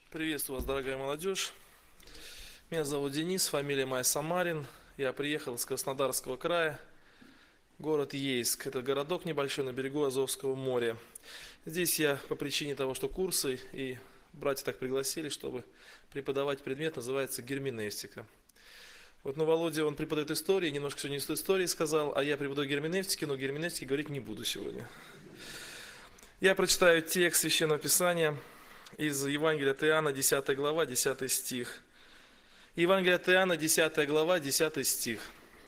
Приветствую вас, дорогая молодежь. Меня зовут Денис, фамилия моя Самарин. Я приехал из Краснодарского края, город Ейск. Это городок небольшой на берегу Азовского моря. Здесь я по причине того, что курсы и братья так пригласили, чтобы преподавать предмет, называется герменевтика. Володя, он преподает историю, немножко сегодня из истории сказал, а я преподаю герменевтики, но герменевтики говорить не буду сегодня. Я прочитаю текст Священного Писания из Евангелия от Иоанна, 10 глава, 10 стих. Евангелие от Иоанна, 10 глава, 10 стих.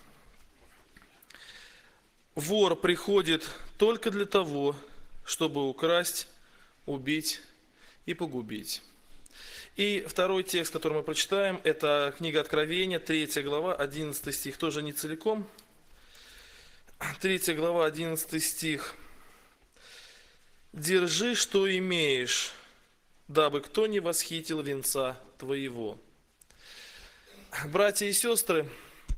Вор приходит только для того, чтобы украсть, убить и погубить. И второй текст, который мы прочитаем, это книга Откровения, 3 глава, 11 стих, тоже не целиком. 3 глава, 11 стих. «Держи, что имеешь, дабы кто не восхитил венца твоего». Братья и сестры,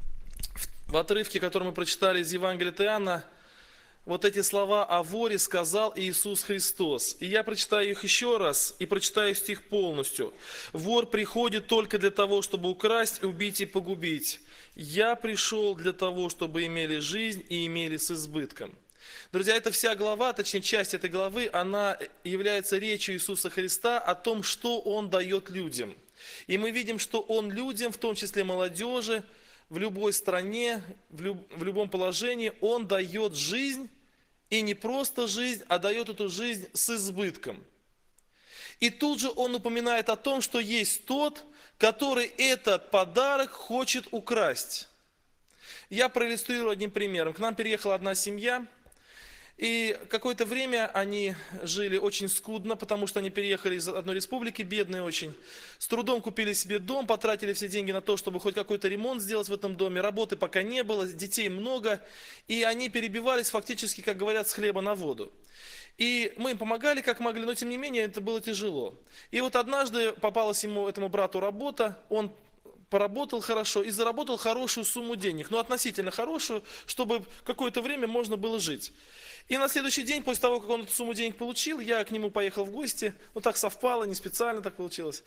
в отрывке, который мы прочитали из Евангелия от Иоанна, вот эти слова о воре сказал Иисус Христос. И я прочитаю их еще раз и прочитаю стих полностью. «Вор приходит только для того, чтобы украсть, убить и погубить. Я пришел для того, чтобы имели жизнь и имели с избытком». Друзья, эта вся глава, точнее часть этой главы, она является речью Иисуса Христа о том, что Он дает людям. И мы видим, что Он людям, в том числе молодежи, в любой стране, в любом положении, Он дает жизнь, и не просто жизнь, а дает эту жизнь с избытком. И тут же Он упоминает о том, что есть тот, который этот подарок хочет украсть. Я проиллюстрирую одним примером. К нам переехала одна семья, и какое-то время они жили очень скудно, потому что они переехали из одной республики, бедные очень. С трудом купили себе дом, потратили все деньги на то, чтобы хоть какой-то ремонт сделать в этом доме. Работы пока не было, детей много. И они перебивались фактически, как говорят, с хлеба на воду. И мы им помогали как могли, но тем не менее это было тяжело. И вот однажды попалась этому брату работа, он поработал хорошо и заработал хорошую сумму денег, но относительно хорошую, чтобы какое-то время можно было жить. И на следующий день, после того, как он эту сумму денег получил, я к нему поехал в гости. Так совпало, не специально так получилось.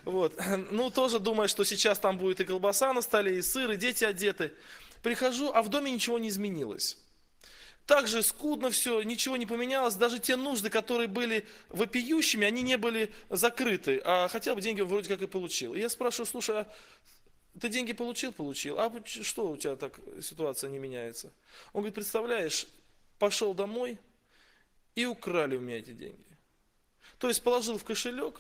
Тоже думая, что сейчас там будет и колбаса на столе, и сыр, и дети одеты. Прихожу, а в доме ничего не изменилось. Так же скудно все, ничего не поменялось. Даже те нужды, которые были вопиющими, они не были закрыты. А хотя бы деньги вроде как и получил. И я спрашиваю, слушай, а ты деньги получил? Получил. А что у тебя так ситуация не меняется? Он говорит, представляешь, пошел домой и украли у меня эти деньги. То есть положил в кошелек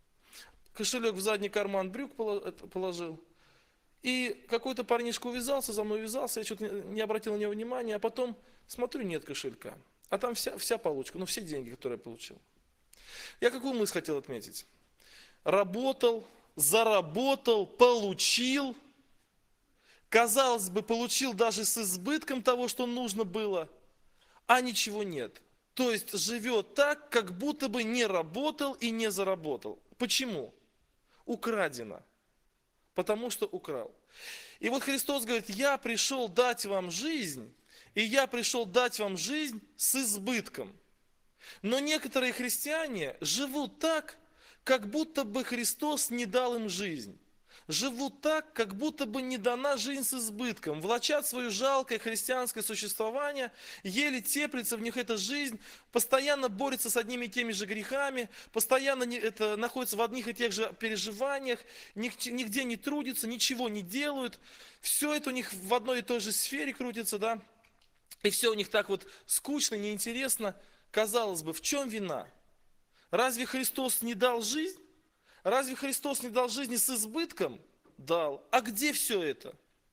в задний карман брюк положил, и какой-то парнишка увязался, за мной увязался, я что-то не обратил на него внимания, а потом смотрю, нет кошелька, а там вся получка, все деньги, которые я получил. Я какую мысль хотел отметить? Работал, заработал, получил, казалось бы, получил даже с избытком того, что нужно было, а ничего нет. То есть живет так, как будто бы не работал и не заработал. Почему? Украдено. Потому что украл. И вот Христос говорит, я пришел дать вам жизнь, и я пришел дать вам жизнь с избытком. Но некоторые христиане живут так, как будто бы Христос не дал им жизнь. Живут так, как будто бы не дана жизнь с избытком, влачат свое жалкое христианское существование, еле теплится в них эта жизнь, постоянно борются с одними и теми же грехами, постоянно находятся в одних и тех же переживаниях, нигде не трудятся, ничего не делают, все это у них в одной и той же сфере крутится, да, и все у них так скучно, неинтересно. Казалось бы, в чем вина? Разве Христос не дал жизнь? Разве Христос не дал жизни с избытком? Дал. А где все это?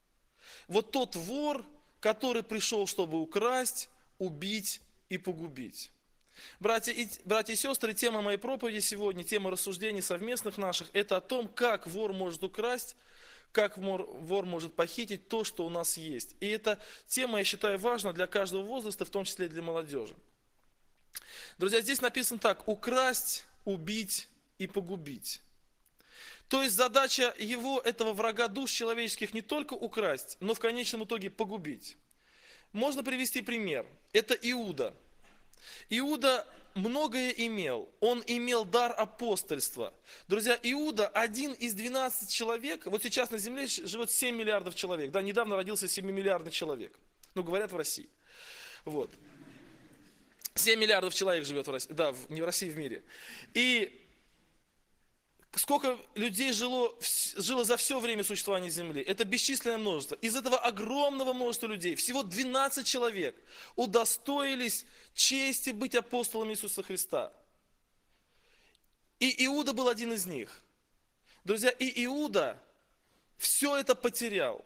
Тот вор, который пришел, чтобы украсть, убить и погубить. Братья и сестры, тема моей проповеди сегодня, тема рассуждений совместных наших, это о том, как вор может украсть, как вор может похитить то, что у нас есть. И эта тема, я считаю, важна для каждого возраста, в том числе и для молодежи. Друзья, здесь написано так: украсть, убить и погубить. То есть задача этого врага душ человеческих не только украсть, но в конечном итоге погубить. Можно привести пример. Это Иуда. Иуда многое имел. Он имел дар апостольства. Друзья, Иуда один из 12 человек. Вот сейчас на земле живет 7 миллиардов человек. Да, недавно родился 7-миллиардный человек. Ну, говорят, в России. Вот. 7 миллиардов человек живет в России. Да, не в России, в мире. И сколько людей жило за все время существования Земли? Это бесчисленное множество. Из этого огромного множества людей всего 12 человек удостоились чести быть апостолами Иисуса Христа. И Иуда был один из них. Друзья, и Иуда все это потерял.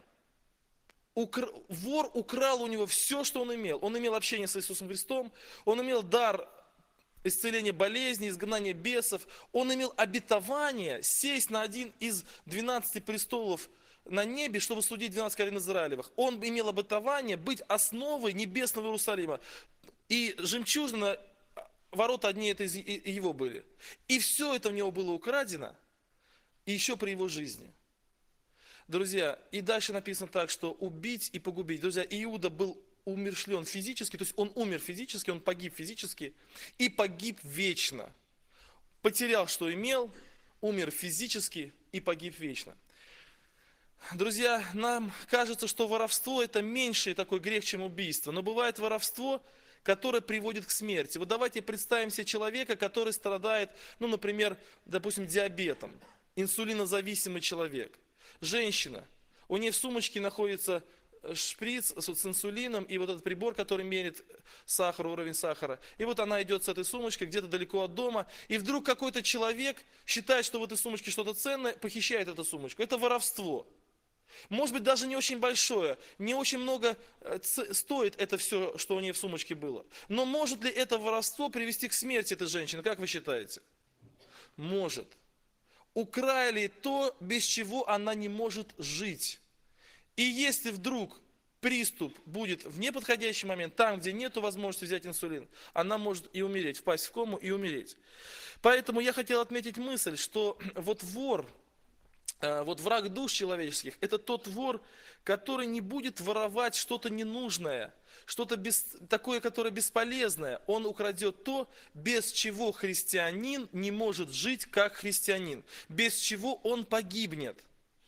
Вор украл у него все, что он имел. Он имел общение с Иисусом Христом, он имел дар исцеления болезней, изгнания бесов. Он имел обетование сесть на один из 12 престолов на небе, чтобы судить 12 колен Израилевых. Он имел обетование быть основой небесного Иерусалима. И жемчужина, ворота одни это из его были. И все это у него было украдено, и еще при его жизни. Друзья, и дальше написано так, что убить и погубить. Друзья, Иуда был умершлен физически, то есть он умер физически, он погиб физически и погиб вечно. Потерял, что имел, умер физически и погиб вечно. Друзья, нам кажется, что воровство это меньший такой грех, чем убийство, но бывает воровство, которое приводит к смерти. Вот давайте представим себе человека, который страдает, ну, например, допустим, диабетом, инсулинозависимый человек. Женщина, у нее в сумочке находится шприц с инсулином и вот этот прибор, который мерит сахар, уровень сахара. И вот она идет с этой сумочкой где-то далеко от дома, и вдруг какой-то человек считает, что в этой сумочке что-то ценное, похищает эту сумочку. Это воровство. Может быть, даже не очень большое, не очень много стоит это все, что у нее в сумочке было. Но может ли это воровство привести к смерти этой женщины, как вы считаете? Может. Украли то, без чего она не может жить. И если вдруг приступ будет в неподходящий момент, там, где нет возможности взять инсулин, она может и умереть, впасть в кому и умереть. Поэтому я хотел отметить мысль, что вот вор, вот враг душ человеческих, это тот вор, который не будет воровать что-то ненужное, что-то такое, которое бесполезное. Он украдет то, без чего христианин не может жить как христианин, без чего он погибнет,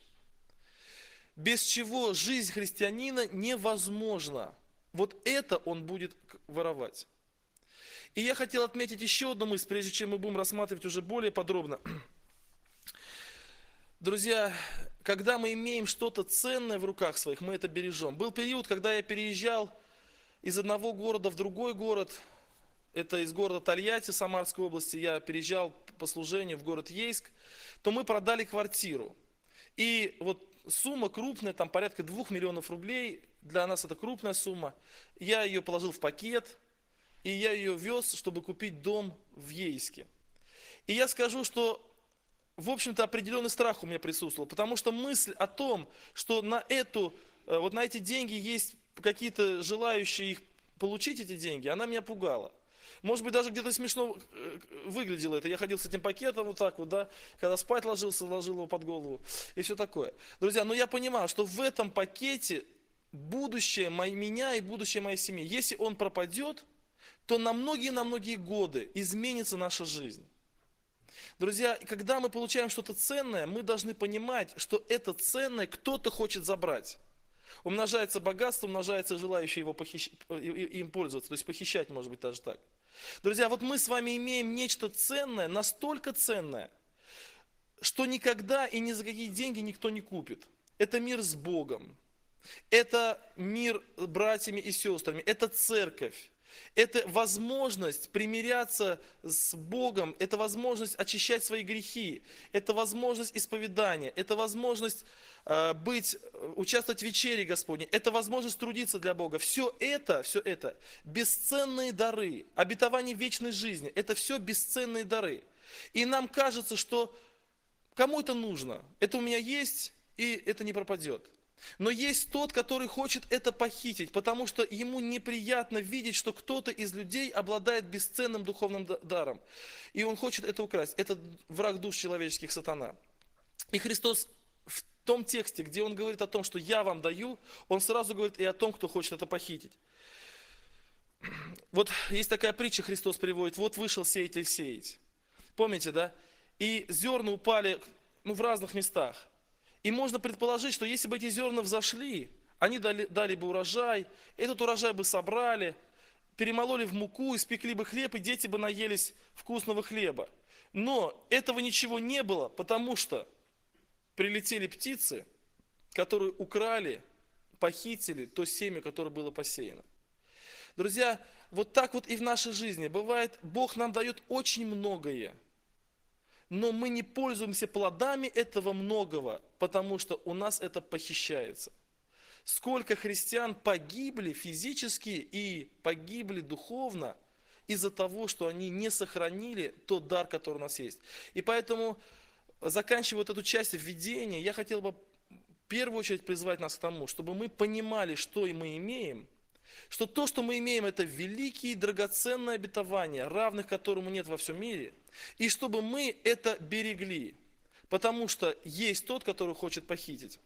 без чего жизнь христианина невозможна. Вот это он будет воровать. И я хотел отметить еще одну мысль, прежде чем мы будем рассматривать уже более подробно. Друзья, когда мы имеем что-то ценное в руках своих, мы это бережем. Был период, когда я переезжал из одного города в другой город. Это из города Тольятти, Самарской области. Я переезжал по служению в город Ейск. То мы продали квартиру. И вот сумма крупная, там порядка 2 миллионов рублей. Для нас это крупная сумма. Я ее положил в пакет. И я ее вез, чтобы купить дом в Ейске. И я скажу, что в общем-то, определенный страх у меня присутствовал, потому что мысль о том, что на эти деньги есть какие-то желающие их получить, эти деньги, она меня пугала. Может быть, даже где-то смешно выглядело это. Я ходил с этим пакетом вот так вот, да, когда спать ложился, ложил его под голову и все такое. Друзья, но я понимал, что в этом пакете будущее меня и будущее моей семьи. Если он пропадет, то на многие годы изменится наша жизнь. Друзья, когда мы получаем что-то ценное, мы должны понимать, что это ценное кто-то хочет забрать. Умножается богатство, умножается желающие им пользоваться, то есть похищать, может быть, даже так. Друзья, вот мы с вами имеем нечто ценное, настолько ценное, что никогда и ни за какие деньги никто не купит. Это мир с Богом, это мир с братьями и сестрами, это церковь. Это возможность примиряться с Богом, это возможность очищать свои грехи, это возможность исповедания, это возможность участвовать в вечере Господней, это возможность трудиться для Бога. Все это бесценные дары, обетование вечной жизни, это все бесценные дары. И нам кажется, что кому это нужно, это у меня есть, и это не пропадет. Но есть тот, который хочет это похитить, потому что ему неприятно видеть, что кто-то из людей обладает бесценным духовным даром. И он хочет это украсть. Это враг душ человеческих, сатана. И Христос в том тексте, где он говорит о том, что я вам даю, он сразу говорит и о том, кто хочет это похитить. Вот есть такая притча, Христос приводит, вот вышел сеятель сеять. Помните, да? И зерна упали в разных местах. И можно предположить, что если бы эти зерна взошли, они дали бы урожай, этот урожай бы собрали, перемололи в муку, испекли бы хлеб, и дети бы наелись вкусного хлеба. Но этого ничего не было, потому что прилетели птицы, которые украли, похитили то семя, которое было посеяно. Друзья, вот так вот и в нашей жизни. Бывает, Бог нам дает очень многое, но мы не пользуемся плодами этого многого, потому что у нас это похищается. Сколько христиан погибли физически и погибли духовно из-за того, что они не сохранили тот дар, который у нас есть. И поэтому, заканчивая вот эту часть введения, я хотел бы в первую очередь призвать нас к тому, чтобы мы понимали, что мы имеем, что то, что мы имеем, это великие драгоценные обетования, равных которому нет во всем мире, и чтобы мы это берегли, потому что есть тот, который хочет похитить.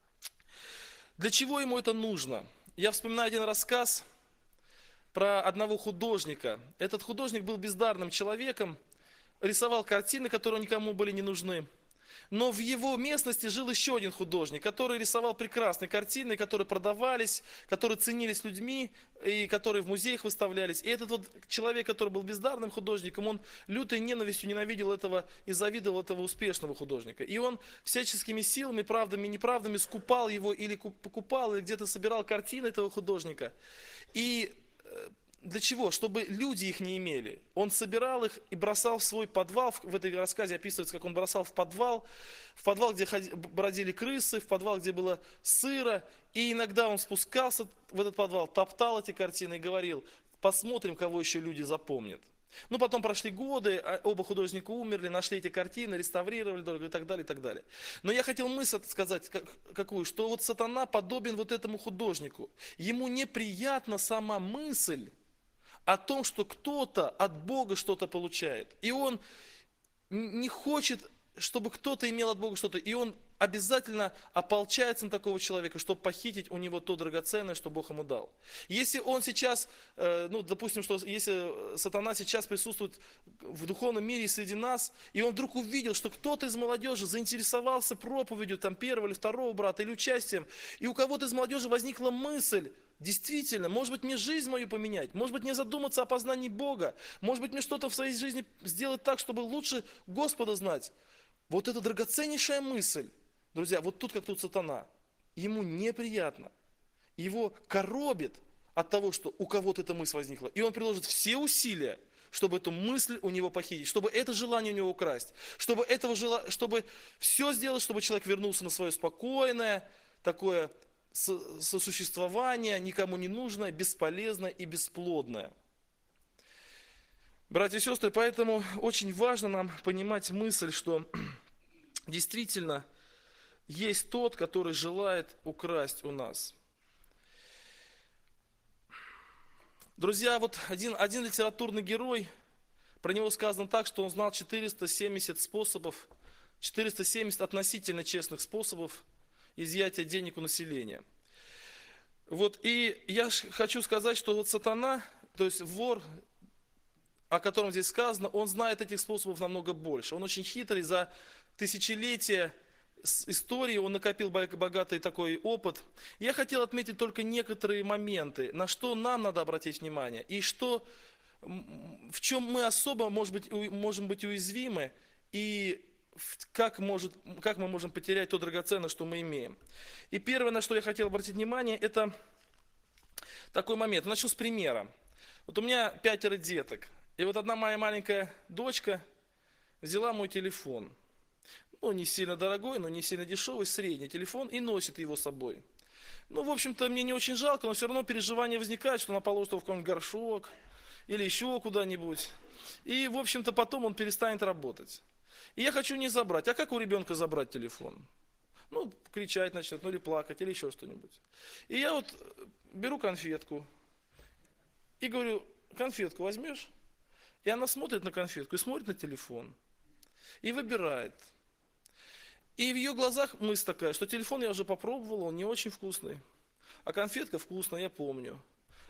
Для чего ему это нужно? Я вспоминаю один рассказ про одного художника. Этот художник был бездарным человеком, рисовал картины, которые никому были не нужны. Но в его местности жил еще один художник, который рисовал прекрасные картины, которые продавались, которые ценились людьми, и которые в музеях выставлялись. И этот вот человек, который был бездарным художником, он лютой ненавистью ненавидел этого и завидовал этого успешного художника. И он всяческими силами, правдами и неправдами скупал его или покупал, или где-то собирал картины этого художника. И для чего? Чтобы люди их не имели. Он собирал их и бросал в свой подвал. В этой рассказе описывается, как он бросал в подвал, где бродили крысы, в подвал, где было сыро. И иногда он спускался в этот подвал, топтал эти картины и говорил: посмотрим, кого еще люди запомнят. Ну, потом прошли годы, оба художника умерли, нашли эти картины, реставрировали и так далее, и так далее. Но я хотел мысль сказать какую, что вот сатана подобен вот этому художнику. Ему неприятна сама мысль о том, что кто-то от Бога что-то получает. И он не хочет, чтобы кто-то имел от Бога что-то. И он обязательно ополчается на такого человека, чтобы похитить у него то драгоценное, что Бог ему дал. Если он сейчас, допустим, что если сатана сейчас присутствует в духовном мире среди нас, и он вдруг увидел, что кто-то из молодежи заинтересовался проповедью там, первого или второго брата или участием, и у кого-то из молодежи возникла мысль: действительно, может быть, мне жизнь мою поменять, может быть, мне задуматься о познании Бога, может быть, мне что-то в своей жизни сделать так, чтобы лучше Господа знать. Вот это драгоценнейшая мысль, друзья, вот тут как тут сатана. Ему неприятно, его коробит от того, что у кого-то эта мысль возникла. И он приложит все усилия, чтобы эту мысль у него похитить, чтобы это желание у него украсть, чтобы все сделать, чтобы человек вернулся на свое спокойное, такое сосуществование, никому не нужное, бесполезное и бесплодное. Братья и сестры, поэтому очень важно нам понимать мысль, что действительно есть тот, который желает украсть у нас. Друзья, вот один литературный герой, про него сказано так, что он знал 470 способов, 470 относительно честных способов изъятия денег у населения. Вот, и я хочу сказать, что вот сатана, то есть вор, о котором здесь сказано, он знает этих способов намного больше. Он очень хитрый, за тысячелетия истории он накопил богатый такой опыт. Я хотел отметить только некоторые моменты, на что нам надо обратить внимание, и в чем мы особо, можем быть уязвимы, и как мы можем потерять то драгоценное, что мы имеем. И первое, на что я хотел обратить внимание, это такой момент. Начну с примера. Вот у меня 5 деток. И вот одна моя маленькая дочка взяла мой телефон. Ну, не сильно дорогой, но не сильно дешевый, средний телефон, и носит его с собой. Ну, в общем-то, мне не очень жалко, но все равно переживание возникает, что она положит его в какой-нибудь горшок или еще куда-нибудь. И, в общем-то, потом он перестанет работать. И я хочу не забрать. А как у ребенка забрать телефон? Ну, кричать начнет, ну или плакать, или еще что-нибудь. И я вот беру конфетку и говорю: конфетку возьмешь? И она смотрит на конфетку и смотрит на телефон. И выбирает. И в ее глазах мысль такая, что телефон я уже попробовал, он не очень вкусный. А конфетка вкусная, я помню.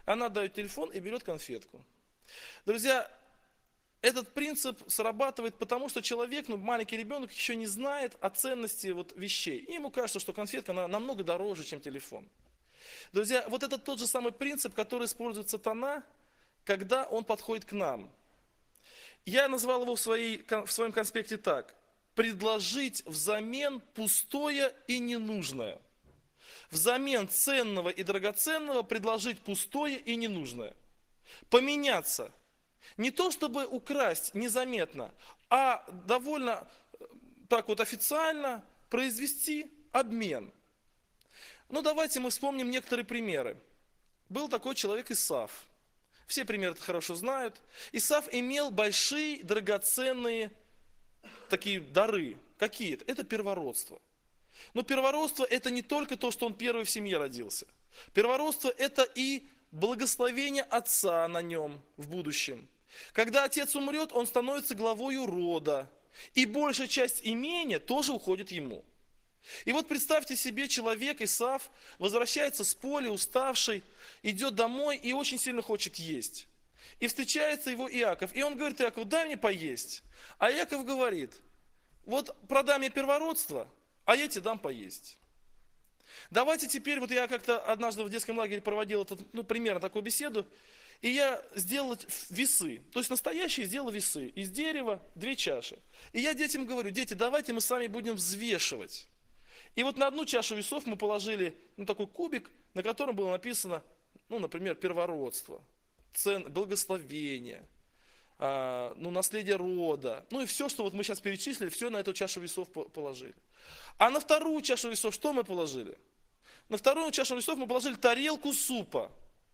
Она дает телефон и берет конфетку. Друзья, этот принцип срабатывает потому, что человек, маленький ребенок еще не знает о ценности вещей. И ему кажется, что конфетка намного дороже, чем телефон. Друзья, вот это тот же самый принцип, который использует сатана, когда он подходит к нам. Я назвал его в своем конспекте так. Предложить взамен пустое и ненужное. Взамен ценного и драгоценного предложить пустое и ненужное. Поменяться. Не то, чтобы украсть незаметно, а довольно так официально произвести обмен. Давайте мы вспомним некоторые примеры. Был такой человек Исав. Все примеры это хорошо знают. Исав имел большие, драгоценные такие дары. Какие-то? Это первородство. Но первородство это не только то, что он первый в семье родился. Первородство это и благословение отца на нем в будущем. Когда отец умрет, он становится главою рода. И большая часть имения тоже уходит ему. И представьте себе, человек, Исав, возвращается с поля, уставший, идет домой и очень сильно хочет есть. И встречается его Иаков. И он говорит: Иаков, дай мне поесть. А Иаков говорит: продай мне первородство, а я тебе дам поесть. Давайте теперь, я как-то однажды в детском лагере проводил примерно такую беседу, и я сделал весы, то есть настоящие сделал весы, из дерева 2 чаши. И я детям говорю: дети, давайте мы с вами будем взвешивать. И на одну чашу весов мы положили такой кубик, на котором было написано, например, первородство, благословение, наследие рода. И все, что мы сейчас перечислили, все на эту чашу весов положили. А на вторую чашу весов что мы положили? На вторую чашу весов мы положили тарелку супа.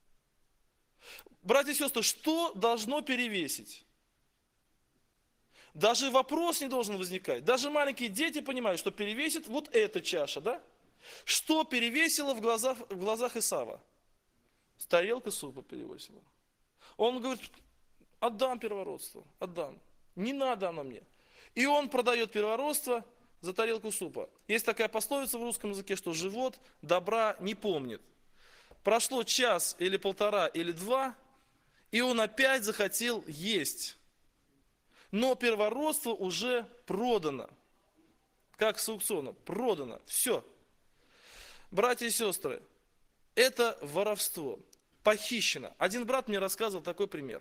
Братья и сестры, что должно перевесить? Даже вопрос не должен возникать. Даже маленькие дети понимают, что перевесит эта чаша, да? Что перевесило в глазах Исава? Тарелка супа перевесила. Он говорит: отдам первородство, отдам. Не надо оно мне. И он продает первородство за тарелку супа. Есть такая пословица в русском языке, что живот добра не помнит. Прошло час или полтора или 2, и он опять захотел есть. Но первородство уже продано. Как с аукциона. Продано. Все. Братья и сестры, это воровство. Похищено. Один брат мне рассказывал такой пример.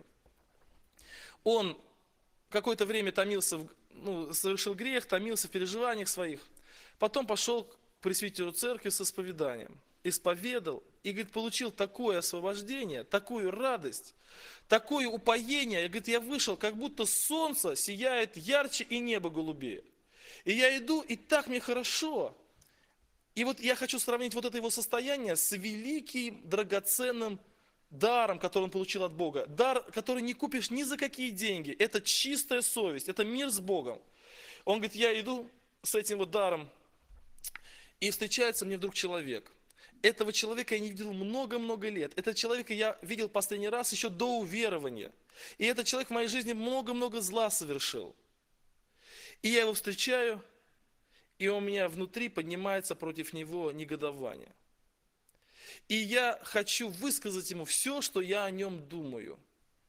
Он какое-то время совершил грех, томился в переживаниях своих. Потом пошел к пресвитеру церкви с исповеданием. Исповедал и, говорит, получил такое освобождение, такую радость, такое упоение. Я вышел, как будто солнце сияет ярче и небо голубее. И я иду, и так мне хорошо. И я хочу сравнить это его состояние с великим, драгоценным даром, который он получил от Бога. Дар, который не купишь ни за какие деньги. Это чистая совесть, это мир с Богом. Он говорит: я иду с этим даром, и встречается мне вдруг человек. Этого человека я не видел много-много лет. Этого человека я видел последний раз еще до уверования. И этот человек в моей жизни много-много зла совершил. И я его встречаю, и у меня внутри поднимается против него негодование. И я хочу высказать ему все, что я о нем думаю.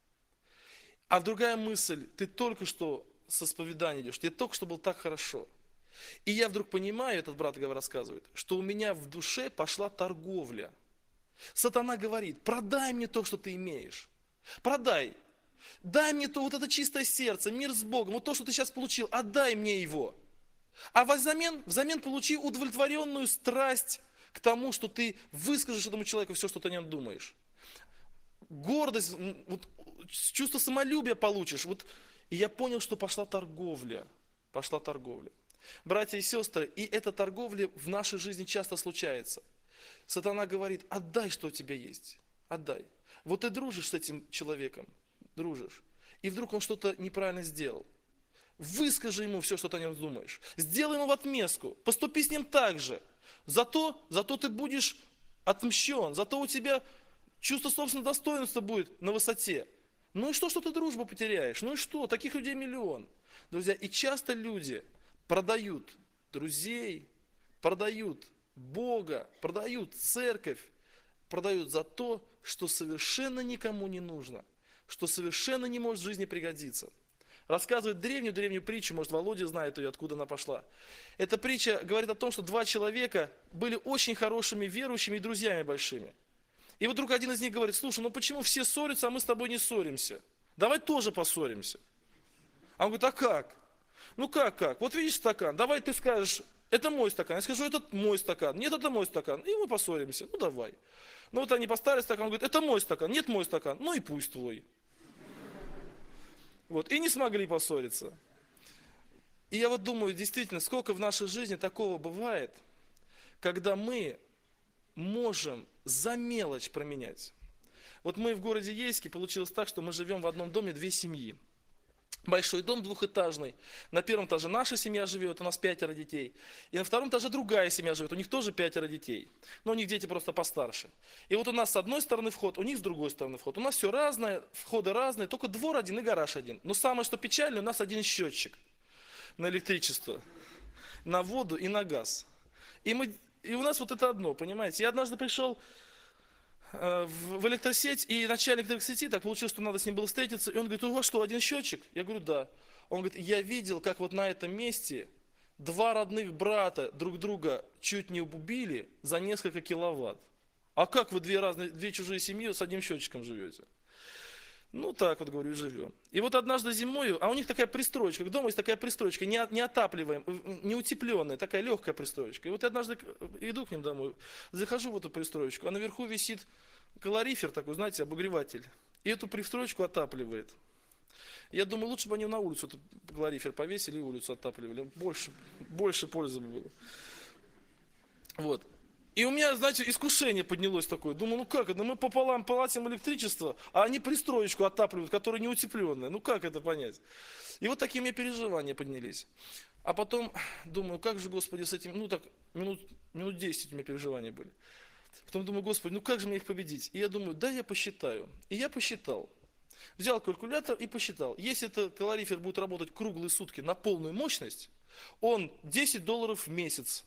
А другая мысль: ты только что с исповедания идешь, тебе только что было так хорошо. И я вдруг понимаю, этот брат рассказывает, что у меня в душе пошла торговля. Сатана говорит: продай мне то, что ты имеешь. Продай. Дай мне то, это чистое сердце, мир с Богом, то, что ты сейчас получил, отдай мне его. А взамен получи удовлетворенную страсть к тому, что ты выскажешь этому человеку все, что ты о нем думаешь. Гордость, чувство самолюбия получишь. И я понял, что пошла торговля. Пошла торговля. Братья и сестры, и эта торговля в нашей жизни часто случается. Сатана говорит: отдай, что у тебя есть, отдай. Ты дружишь с этим человеком, дружишь, и вдруг он что-то неправильно сделал. Выскажи ему все, что ты о нем думаешь. Сделай ему в отместку, поступи с ним так же. Зато ты будешь отмщен, зато у тебя чувство собственного достоинства будет на высоте. Ну и что ты дружбу потеряешь? Ну и что? Таких людей миллион. Друзья, и часто люди продают друзей, продают Бога, продают церковь продают за то, что совершенно никому не нужно, что совершенно не может в жизни пригодиться. Рассказывает древнюю притчу, может, Володя знает ее, откуда она пошла. Эта притча говорит о том, что два человека были очень хорошими верующими и друзьями большими. И вот вдруг один из них говорит: слушай, ну почему все ссорятся, а мы с тобой не ссоримся? Давай тоже поссоримся. А он говорит: а как? Ну как? Вот видишь стакан, давай ты скажешь: это мой стакан. Я скажу: это мой стакан. Нет, это мой стакан. И мы поссоримся. Ну давай. Ну вот они поставили стакан, он говорит: это мой стакан. Нет, мой стакан. Ну и пусть твой. Вот, и не смогли поссориться. И я вот думаю, действительно, сколько в нашей жизни такого бывает, когда мы можем за мелочь променять. Вот мы в городе Ейске, получилось так, что мы живем в одном доме две семьи. Большой дом двухэтажный. На первом этаже наша семья живет, у нас 5 детей. И на втором этаже другая семья живет, у них тоже 5 детей. Но у них дети просто постарше. И вот у нас с одной стороны вход, у них с другой стороны вход. У нас все разное, входы разные, только двор один и гараж один. Но самое, что печально, у нас один счетчик на электричество, на воду и на газ. И у нас вот это одно, понимаете. Я однажды пришел в электросеть, и начальник электросети, так получилось, что надо с ним было встретиться, и он говорит: у вас что, один счетчик? Я говорю: да. Он говорит: я видел, как вот на этом месте два родных брата друг друга чуть не убили за несколько киловатт. А как вы две чужие семьи с одним счетчиком живете? Ну так вот, говорю, живем. И вот однажды зимой, а у них такая пристроечка, к дому есть такая пристроечка, не отапливаемая, не утепленная, такая легкая пристроечка. И вот я однажды иду к ним домой, захожу в эту пристроечку, а наверху висит калорифер такой, знаете, обогреватель. И эту пристроечку отапливает. Я думаю, лучше бы они на улицу этот калорифер повесили и улицу отапливали. Больше пользы было. Вот. И у меня, знаете, искушение поднялось такое. Думаю, ну как это? Мы пополам платим электричество, а они пристроечку отапливают, которая не утепленная. Ну как это понять? И вот такие мне переживания поднялись. А потом думаю, как же, Господи, с этим, ну так, минут 10 у меня переживания были. Потом думаю: Господи, ну как же мне их победить? И я думаю, да, я посчитаю. И я посчитал. Взял калькулятор и посчитал. Если этот калорифер будет работать круглые сутки на полную мощность, он $10 в месяц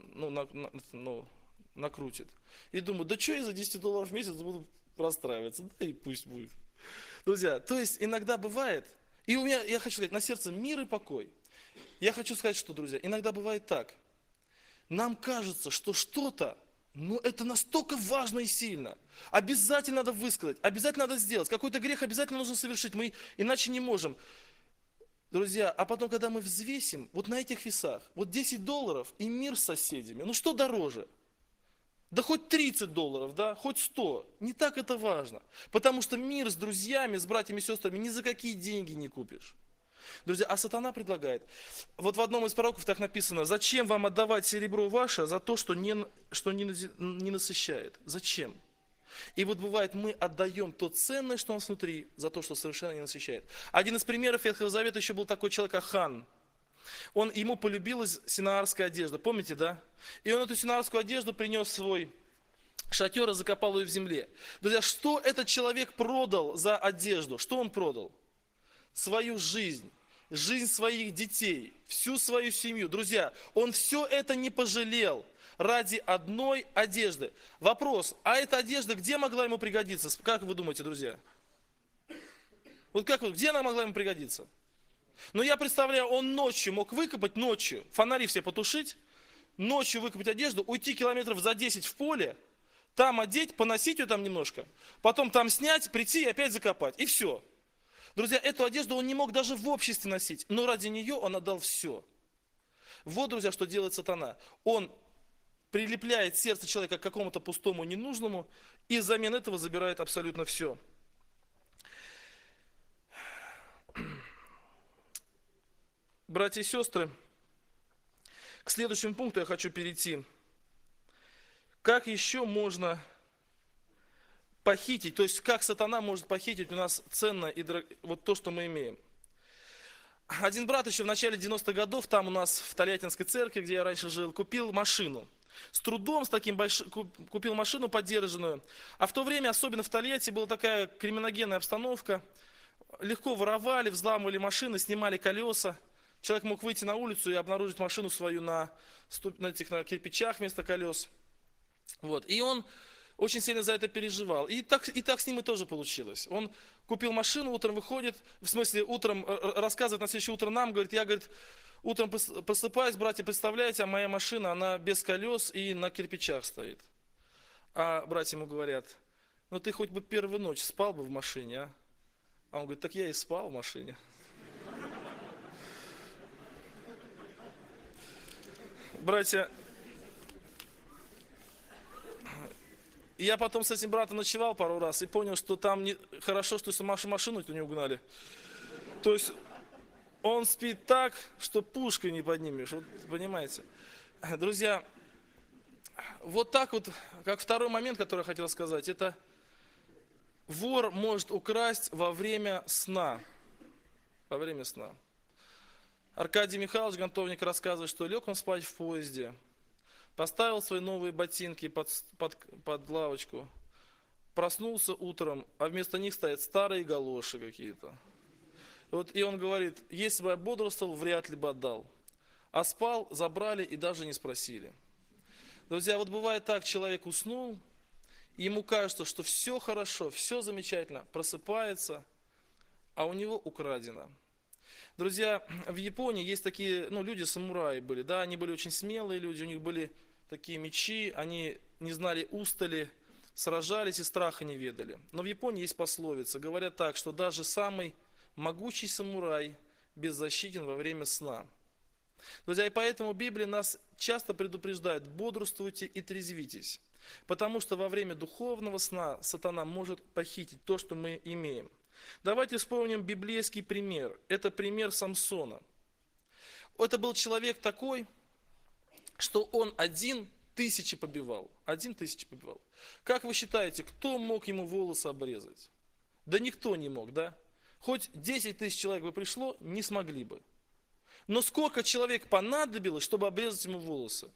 накрутит. И думаю, да что я за $10 в месяц буду расстраиваться? Да и пусть будет. Друзья, то есть иногда бывает, и у меня, я хочу сказать, на сердце мир и покой. Я хочу сказать, что, друзья, иногда бывает так. Нам кажется, что что-то, это настолько важно и сильно. Обязательно надо высказать, обязательно надо сделать. Какой-то грех обязательно нужно совершить, мы иначе не можем. Друзья, а потом, когда мы взвесим, вот на этих весах, вот $10 и мир с соседями, что дороже? Да хоть $30, да, хоть 100. Не так это важно. Потому что мир с друзьями, с братьями и сестрами ни за какие деньги не купишь. Друзья, а сатана предлагает. Вот в одном из пророков так написано: зачем вам отдавать серебро ваше за то, что не насыщает? Зачем? И вот бывает, мы отдаем то ценное, что у нас внутри, за то, что совершенно не насыщает. Один из примеров Ветхого Завета еще был такой человек Ахан. Ему полюбилась синаарская одежда, помните, да? И он эту синаарскую одежду принес в свой шатер и закопал ее в земле. Друзья, что этот человек продал за одежду? Что он продал? Свою жизнь своих детей, всю свою семью. Друзья, он все это не пожалел ради одной одежды. Вопрос: а эта одежда где могла ему пригодиться? Как вы думаете, друзья? Вот где она могла ему пригодиться? Но я представляю, он ночью мог выкопать, фонари все потушить, ночью выкопать одежду, уйти километров за 10 в поле, там одеть, поносить ее там немножко, потом там снять, прийти и опять закопать. И все. Друзья, эту одежду он не мог даже в обществе носить, но ради нее он отдал все. Вот, друзья, что делает сатана. Он прилепляет сердце человека к какому-то пустому, ненужному, и взамен этого забирает абсолютно все. Братья и сестры, к следующему пункту я хочу перейти. Как еще можно похитить, то есть как сатана может похитить у нас ценное и вот то, что мы имеем. Один брат еще в начале 90-х годов, там у нас в Тольяттинской церкви, где я раньше жил, купил машину. С трудом, купил машину подержанную. А в то время, особенно в Тольятти, была такая криминогенная обстановка. Легко воровали, взламывали машины, снимали колеса. Человек мог выйти на улицу и обнаружить машину свою на кирпичах вместо колес. Вот. И он очень сильно за это переживал. И так с ним и тоже получилось. Он купил машину, утром выходит, в смысле, утром рассказывает на следующее утро нам, говорит, я, говорит, утром просыпаюсь, братья, представляете, а моя машина, она без колес и на кирпичах стоит. А братья ему говорят, ну ты хоть бы первую ночь спал бы в машине, а? А он говорит, так я и спал в машине. Братья, я потом с этим братом ночевал пару раз и понял, что там хорошо, что машину-то не угнали. То есть он спит так, что пушкой не поднимешь, вот, понимаете. Друзья, вот так вот, как второй момент, который я хотел сказать, это вор может украсть во время сна. Во время сна. Аркадий Михайлович Гонтовник рассказывает, что лег он спать в поезде, поставил свои новые ботинки под лавочку, проснулся утром, а вместо них стоят старые галоши какие-то. Вот, и он говорит, если бы я бодрствовал, вряд ли бы отдал. А спал, забрали и даже не спросили. Друзья, вот бывает так, человек уснул, и ему кажется, что все хорошо, все замечательно, просыпается, а у него украдено. Друзья, в Японии есть такие, люди-самураи были, да, они были очень смелые люди, у них были такие мечи, они не знали устали, сражались и страха не ведали. Но в Японии есть пословица, говорят так, что даже самый могучий самурай беззащитен во время сна. Друзья, и поэтому Библия нас часто предупреждает, бодрствуйте и трезвитесь, потому что во время духовного сна сатана может похитить то, что мы имеем. Давайте вспомним библейский пример. Это пример Самсона. Это был человек такой, что он 1000 побивал. 1000 побивал. Как вы считаете, кто мог ему волосы обрезать? Да никто не мог, да? Хоть 10 000 человек бы пришло, не смогли бы. Но сколько человек понадобилось, чтобы обрезать ему волосы?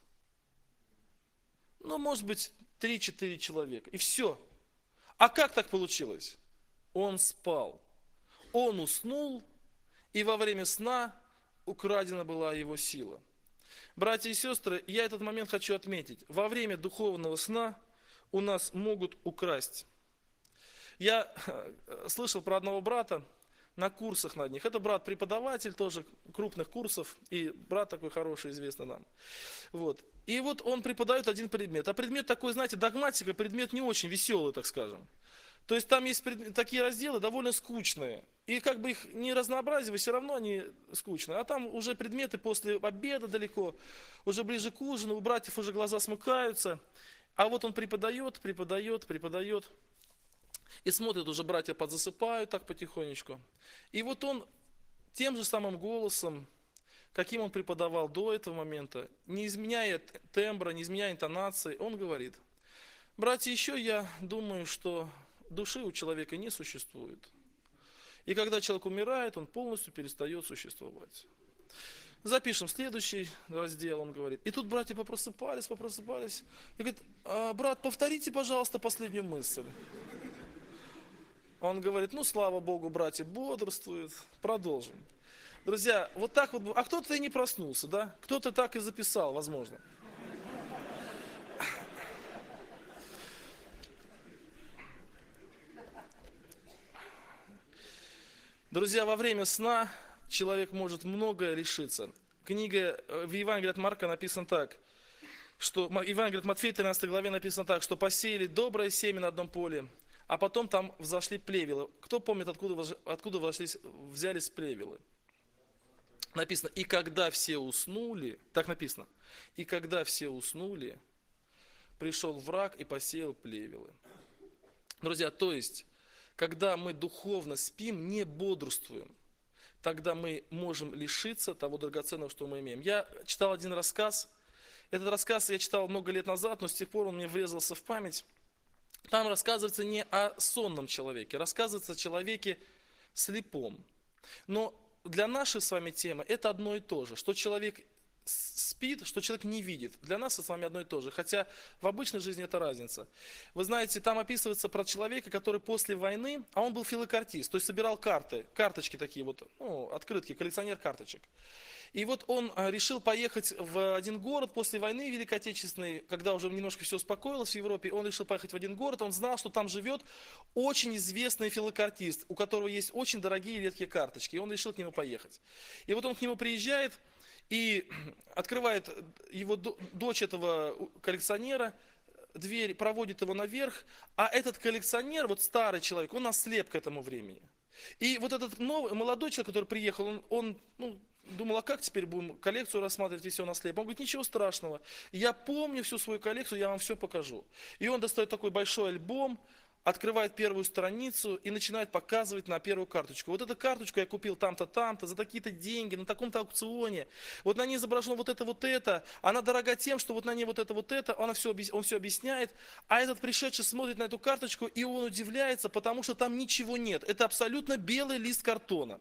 Может быть, 3-4 человека. И все. А как так получилось? Он спал. Он уснул, и во время сна украдена была его сила. Братья и сестры, я этот момент хочу отметить. Во время духовного сна у нас могут украсть. Я слышал про одного брата на курсах на одних. Это брат-преподаватель тоже крупных курсов, и брат такой хороший, известный нам. Вот. И вот он преподает один предмет. А предмет такой, знаете, догматика, предмет не очень веселый, так скажем. То есть там есть такие разделы довольно скучные. И как бы их не разнообразивай, все равно они скучные. А там уже предметы после обеда далеко, уже ближе к ужину, у братьев уже глаза смыкаются. А вот он преподает. И смотрит, уже братья подзасыпают так потихонечку. И вот он тем же самым голосом, каким он преподавал до этого момента, не изменяя тембра, не изменяя интонации, он говорит: братья, еще я думаю, что души у человека не существует. И когда человек умирает, он полностью перестает существовать. Запишем следующий раздел, он говорит. И тут братья попросыпались. И говорит: брат, повторите, пожалуйста, последнюю мысль. Он говорит: слава Богу, братья бодрствуют. Продолжим. Друзья, вот так вот. А кто-то и не проснулся, да? Кто-то так и записал, возможно. Друзья, во время сна человек может многое лишиться. Книга в Евангелии от Марка написано так, что в Евангелии от Матфея 13 главе написано так, что посеяли доброе семя на одном поле, а потом там взошли плевелы. Кто помнит, откуда взялись плевелы? Написано: и когда все уснули, так написано, и когда все уснули, пришел враг и посеял плевелы. Друзья, то есть, когда мы духовно спим, не бодрствуем, тогда мы можем лишиться того драгоценного, что мы имеем. Я читал один рассказ. Этот рассказ я читал много лет назад, но с тех пор он мне врезался в память. Там рассказывается не о сонном человеке, рассказывается о человеке слепом. Но для нашей с вами темы это одно и то же, что человек спит, что человек не видит. Для нас с вами одно и то же, хотя в обычной жизни это разница. Вы знаете, там описывается про человека, который после войны, а он был филокартист, то есть собирал карты, карточки такие вот, ну, открытки, коллекционер карточек. И вот он решил поехать в один город после войны Великой Отечественной, когда уже немножко все успокоилось в Европе, он решил поехать в один город, он знал, что там живет очень известный филокартист, у которого есть очень дорогие редкие карточки, и он решил к нему поехать. И вот он к нему приезжает и открывает его дочь этого коллекционера, дверь, проводит его наверх, а этот коллекционер, вот старый человек, он ослеп к этому времени. И вот этот молодой человек, который приехал, он думал, а как теперь будем коллекцию рассматривать, если он ослеп? Он говорит, ничего страшного, я помню всю свою коллекцию, я вам все покажу. И он достает такой большой альбом, открывает первую страницу и начинает показывать на первую карточку. Вот эту карточку я купил там-то, там-то, за такие-то деньги, на таком-то аукционе. Вот на ней изображено вот это. Она дорога тем, что вот на ней вот это. Он все объясняет. А этот пришедший смотрит на эту карточку, и он удивляется, потому что там ничего нет. Это абсолютно белый лист картона.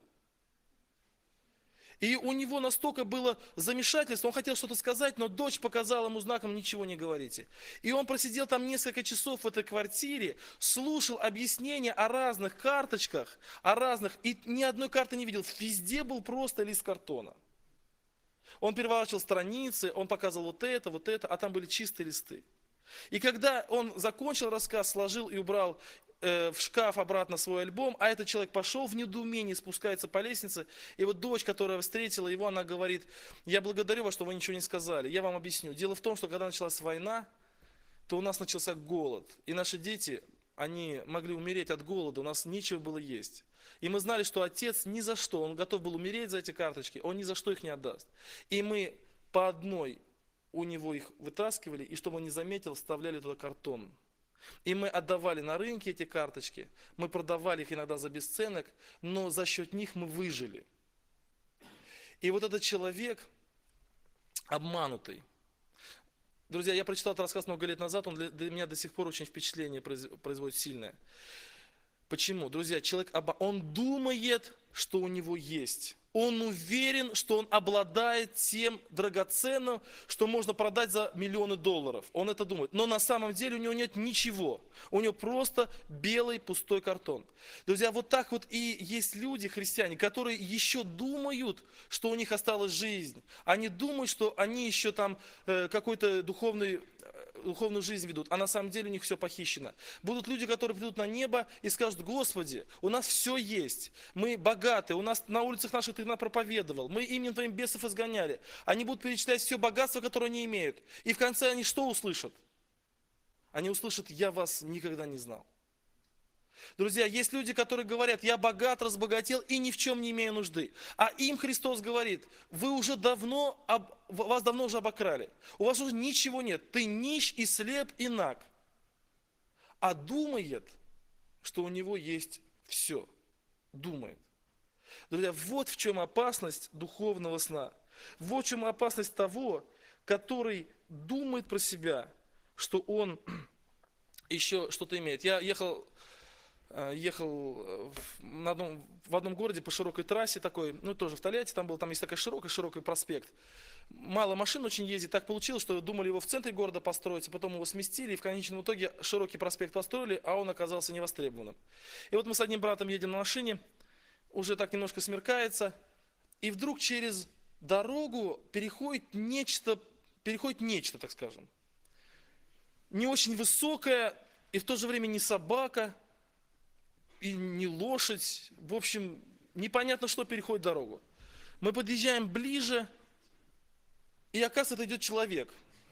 И у него настолько было замешательство, он хотел что-то сказать, но дочь показала ему знаком, ничего не говорите. И он просидел там несколько часов в этой квартире, слушал объяснения о разных карточках, и ни одной карты не видел. Везде был просто лист картона. Он переворачивал страницы, он показывал вот это, а там были чистые листы. И когда он закончил рассказ, сложил и убрал в шкаф обратно свой альбом, а этот человек пошел в недоумении, спускается по лестнице, и вот дочь, которая встретила его, она говорит, я благодарю вас, что вы ничего не сказали, я вам объясню. Дело в том, что когда началась война, то у нас начался голод, и наши дети, они могли умереть от голода, у нас нечего было есть. И мы знали, что отец ни за что, он готов был умереть за эти карточки, он ни за что их не отдаст. И мы по одной у него их вытаскивали, и чтобы он не заметил, вставляли туда картон. И мы отдавали на рынке эти карточки, мы продавали их иногда за бесценок, но за счет них мы выжили. И вот этот человек обманутый. Друзья, я прочитал этот рассказ много лет назад, он для меня до сих пор очень впечатление производит сильное. Почему? Друзья, человек, он думает, что у него есть. Он уверен, что он обладает тем драгоценным, что можно продать за миллионы долларов. Он это думает. Но на самом деле у него нет ничего. У него просто белый пустой картон. Друзья, вот так вот и есть люди, христиане, которые еще думают, что у них осталась жизнь. Они думают, что они еще там какой-то духовную жизнь ведут, а на самом деле у них все похищено. Будут люди, которые придут на небо и скажут, Господи, у нас все есть, мы богаты, у нас на улицах наших Ты нам проповедовал, мы именем Твоим бесов изгоняли. Они будут перечислять все богатство, которое они имеют. И в конце они что услышат? Они услышат, я вас никогда не знал. Друзья, есть люди, которые говорят, я богат, разбогател и ни в чем не имею нужды. А им Христос говорит, вас давно уже обокрали. У вас уже ничего нет. Ты нищ и слеп и наг. А думает, что у него есть все. Думает. Друзья, вот в чем опасность духовного сна. Вот в чем опасность того, который думает про себя, что он еще что-то имеет. Я ехал в одном городе по широкой трассе такой, тоже в Тольятти, там есть такой широкий проспект. Мало машин очень ездит, так получилось, что думали его в центре города построить, а потом его сместили, и в конечном итоге широкий проспект построили, а он оказался невостребованным. И вот мы с одним братом едем на машине, уже так немножко смеркается, и вдруг через дорогу переходит нечто, так скажем. Не очень высокое, и в то же время не собака, и не лошадь, в общем, непонятно, что переходит дорогу. Мы подъезжаем ближе, и оказывается, это идет человек.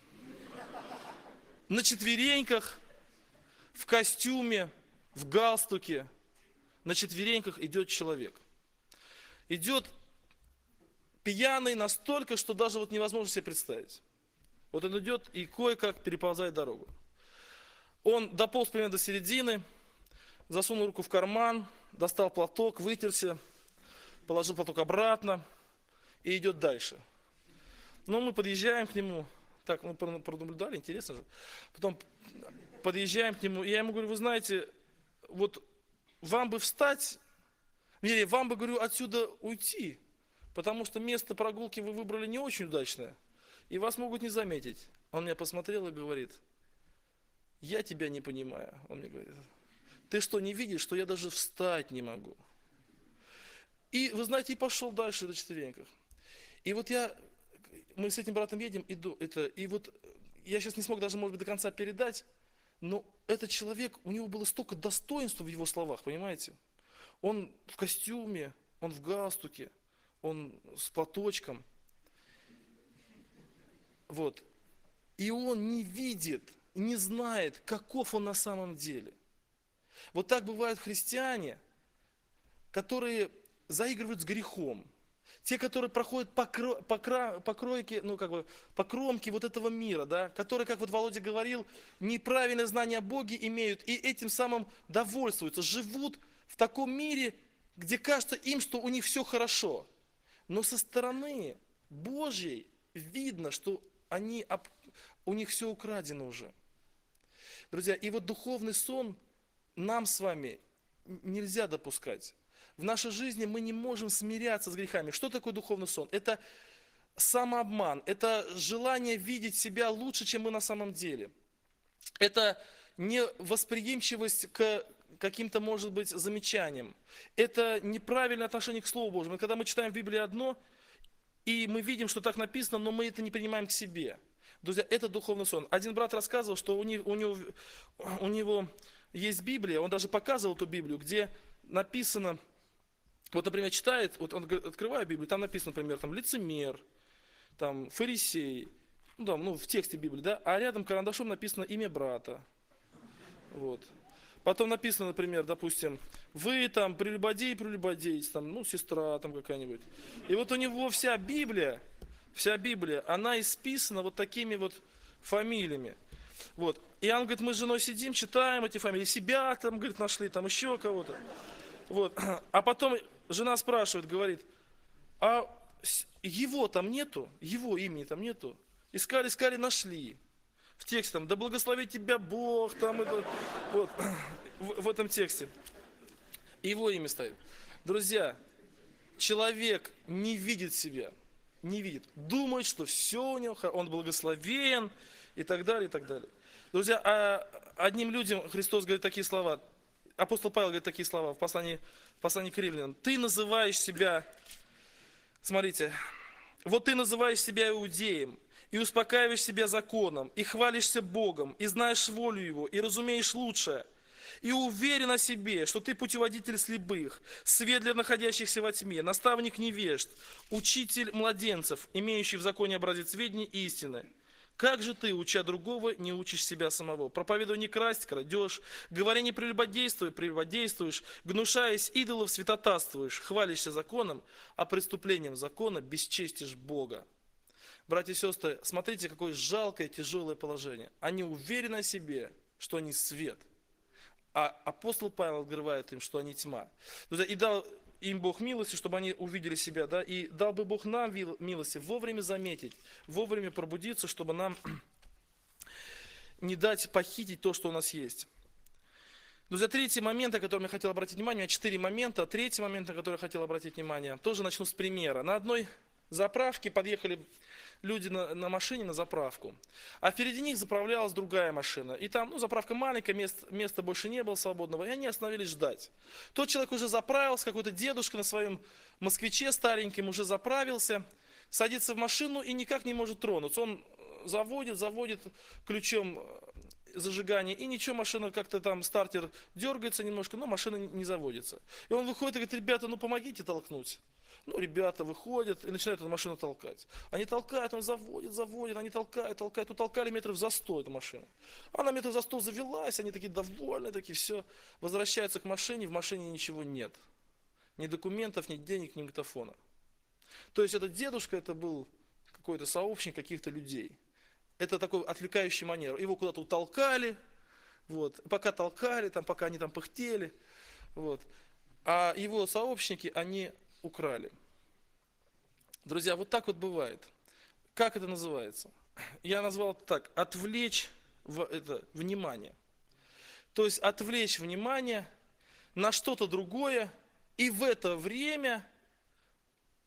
На четвереньках, в костюме, в галстуке, на четвереньках идет человек. Идет пьяный настолько, что даже невозможно себе представить. Вот он идет и кое-как переползает дорогу. Он дополз примерно до середины, засунул руку в карман, достал платок, вытерся, положил платок обратно и идет дальше. Но мы подъезжаем к нему, так, мы пронаблюдали, интересно же. Потом подъезжаем к нему, и я ему говорю, вы знаете, вот вам бы встать, вам бы, говорю, отсюда уйти, потому что место прогулки вы выбрали не очень удачное, и вас могут не заметить. Он меня посмотрел и говорит: я тебя не понимаю. Он мне говорит: ты что, не видишь, что я даже встать не могу? И, вы знаете, и пошел дальше на четвереньках. И вот мы с этим братом едем, и вот я сейчас не смог даже, может быть, до конца передать, но этот человек, у него было столько достоинства в его словах, понимаете? Он в костюме, он в галстуке, он с платочком. Вот. И он не видит, не знает, каков он на самом деле. Вот так бывают христиане, которые заигрывают с грехом. Те, которые проходят по кромке вот этого мира, да, которые, как вот Володя говорил, неправильное знание о Боге имеют и этим самым довольствуются, живут в таком мире, где кажется им, что у них все хорошо. Но со стороны Божьей видно, что у них все украдено уже. Друзья, и вот духовный сон нам с вами нельзя допускать. В нашей жизни мы не можем смиряться с грехами. Что такое духовный сон? Это самообман, это желание видеть себя лучше, чем мы на самом деле. Это невосприимчивость к каким-то, может быть, замечаниям. Это неправильное отношение к Слову Божьему. Когда мы читаем в Библии одно, и мы видим, что так написано, но мы это не принимаем к себе. Друзья, это духовный сон. Один брат рассказывал, что у него есть Библия, он даже показывал эту Библию, где написано, вот, например, читает, вот он открывает Библию, там написано, например, там лицемер, там фарисей, в тексте Библии, да, а рядом карандашом написано имя брата. Вот. Потом написано, например, допустим, вы там прелюбодей, там, сестра там какая-нибудь. И вот у него вся Библия, она исписана вот такими вот фамилиями. Вот. И он говорит, мы с женой сидим, читаем эти фамилии, себя там, говорит, нашли, там еще кого-то. Вот. А потом жена спрашивает, говорит, а его там нету, его имени там нету. Искали, нашли. В тексте там, да благословит тебя Бог, там это, вот, в этом тексте. Его имя стоит. Друзья, человек не видит себя, не видит. Думает, что все у него, он благословен и так далее, и так далее. Друзья, одним людям Христос говорит такие слова, апостол Павел говорит такие слова в послании к Римлянам. Ты называешь себя, смотрите, вот ты называешь себя иудеем, и успокаиваешь себя законом, и хвалишься Богом, и знаешь волю Его, и разумеешь лучшее, и уверен о себе, что ты путеводитель слепых, свет для находящихся во тьме, наставник невежд, учитель младенцев, имеющий в законе образец ведения истины. Как же ты, уча другого, не учишь себя самого? Проповедуй не красть, крадешь, говоря не прелюбодействуй, прелюбодействуешь, гнушаясь идолов, святотатствуешь, хвалишься законом, а преступлением закона бесчестишь Бога. Братья и сестры, смотрите, какое жалкое, тяжелое положение. Они уверены о себе, что они свет. А апостол Павел открывает им, что они тьма. И дал им Бог милости, чтобы они увидели себя. Да? И дал бы Бог нам милости вовремя заметить, вовремя пробудиться, чтобы нам не дать похитить то, что у нас есть. Друзья, третий момент, на который я хотел обратить внимание, у меня 4 момента. Третий момент, на который я хотел обратить внимание, тоже начну с примера. На одной заправке подъехали люди на машине на заправку, а впереди них заправлялась другая машина. И там, заправка маленькая, места больше не было свободного, и они остановились ждать. Тот человек уже заправился, какой-то дедушка на своем москвиче стареньком уже заправился, садится в машину и никак не может тронуться. Он заводит ключом зажигание, и ничего, машина как-то там, стартер дергается немножко, но машина не заводится. И он выходит и говорит, ребята, помогите толкнуть. Ребята выходят и начинают эту машину толкать. Они толкают, он заводит, они толкают. Утолкали метров за 100 эту машину. Она метров за 100 завелась, они такие довольны, все. Возвращаются к машине, в машине ничего нет. Ни документов, ни денег, ни магнитофона. То есть этот дедушка, это был какой-то сообщник каких-то людей. Это такой отвлекающий манер. Его куда-то утолкали, пока толкали, пока они там пыхтели. А его сообщники, они украли. Друзья, вот так вот бывает. Как это называется? Я назвал это так: отвлечь внимание. То есть отвлечь внимание на что-то другое, и в это время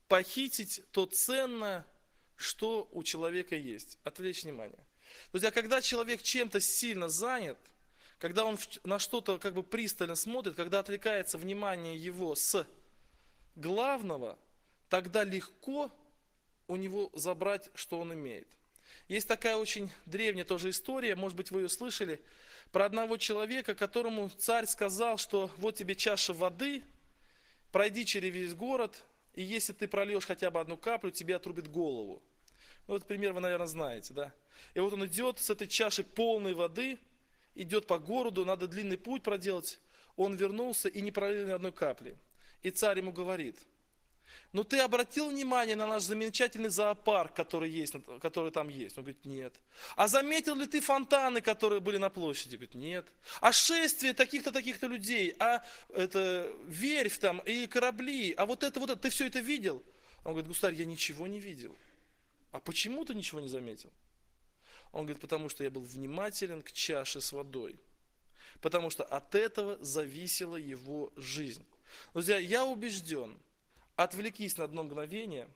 похитить то ценное, что у человека есть. Отвлечь внимание. Друзья, когда человек чем-то сильно занят, когда он на что-то как бы пристально смотрит, когда отвлекается внимание его с главного, тогда легко у него забрать, что он имеет. Есть такая очень древняя тоже история, может быть, вы ее слышали, про одного человека, которому царь сказал, что вот тебе чаша воды, пройди через весь город, и если ты прольешь хотя бы одну каплю, тебе отрубит голову. Ну, этот пример вы, наверное, знаете, да? И вот он идет с этой чашей полной воды, идет по городу, надо длинный путь проделать. Он вернулся и не пролил ни одной капли. И царь ему говорит: ну ты обратил внимание на наш замечательный зоопарк, который там есть? Он говорит: нет. А заметил ли ты фонтаны, которые были на площади? Говорит: нет. А шествие таких-то, таких-то людей, а это верфь там и корабли, а вот это, ты все это видел? Он говорит: государь, я ничего не видел. А почему ты ничего не заметил? Он говорит: потому что я был внимателен к чаше с водой. Потому что от этого зависела его жизнь. Друзья, я убежден, отвлекись на одно мгновение,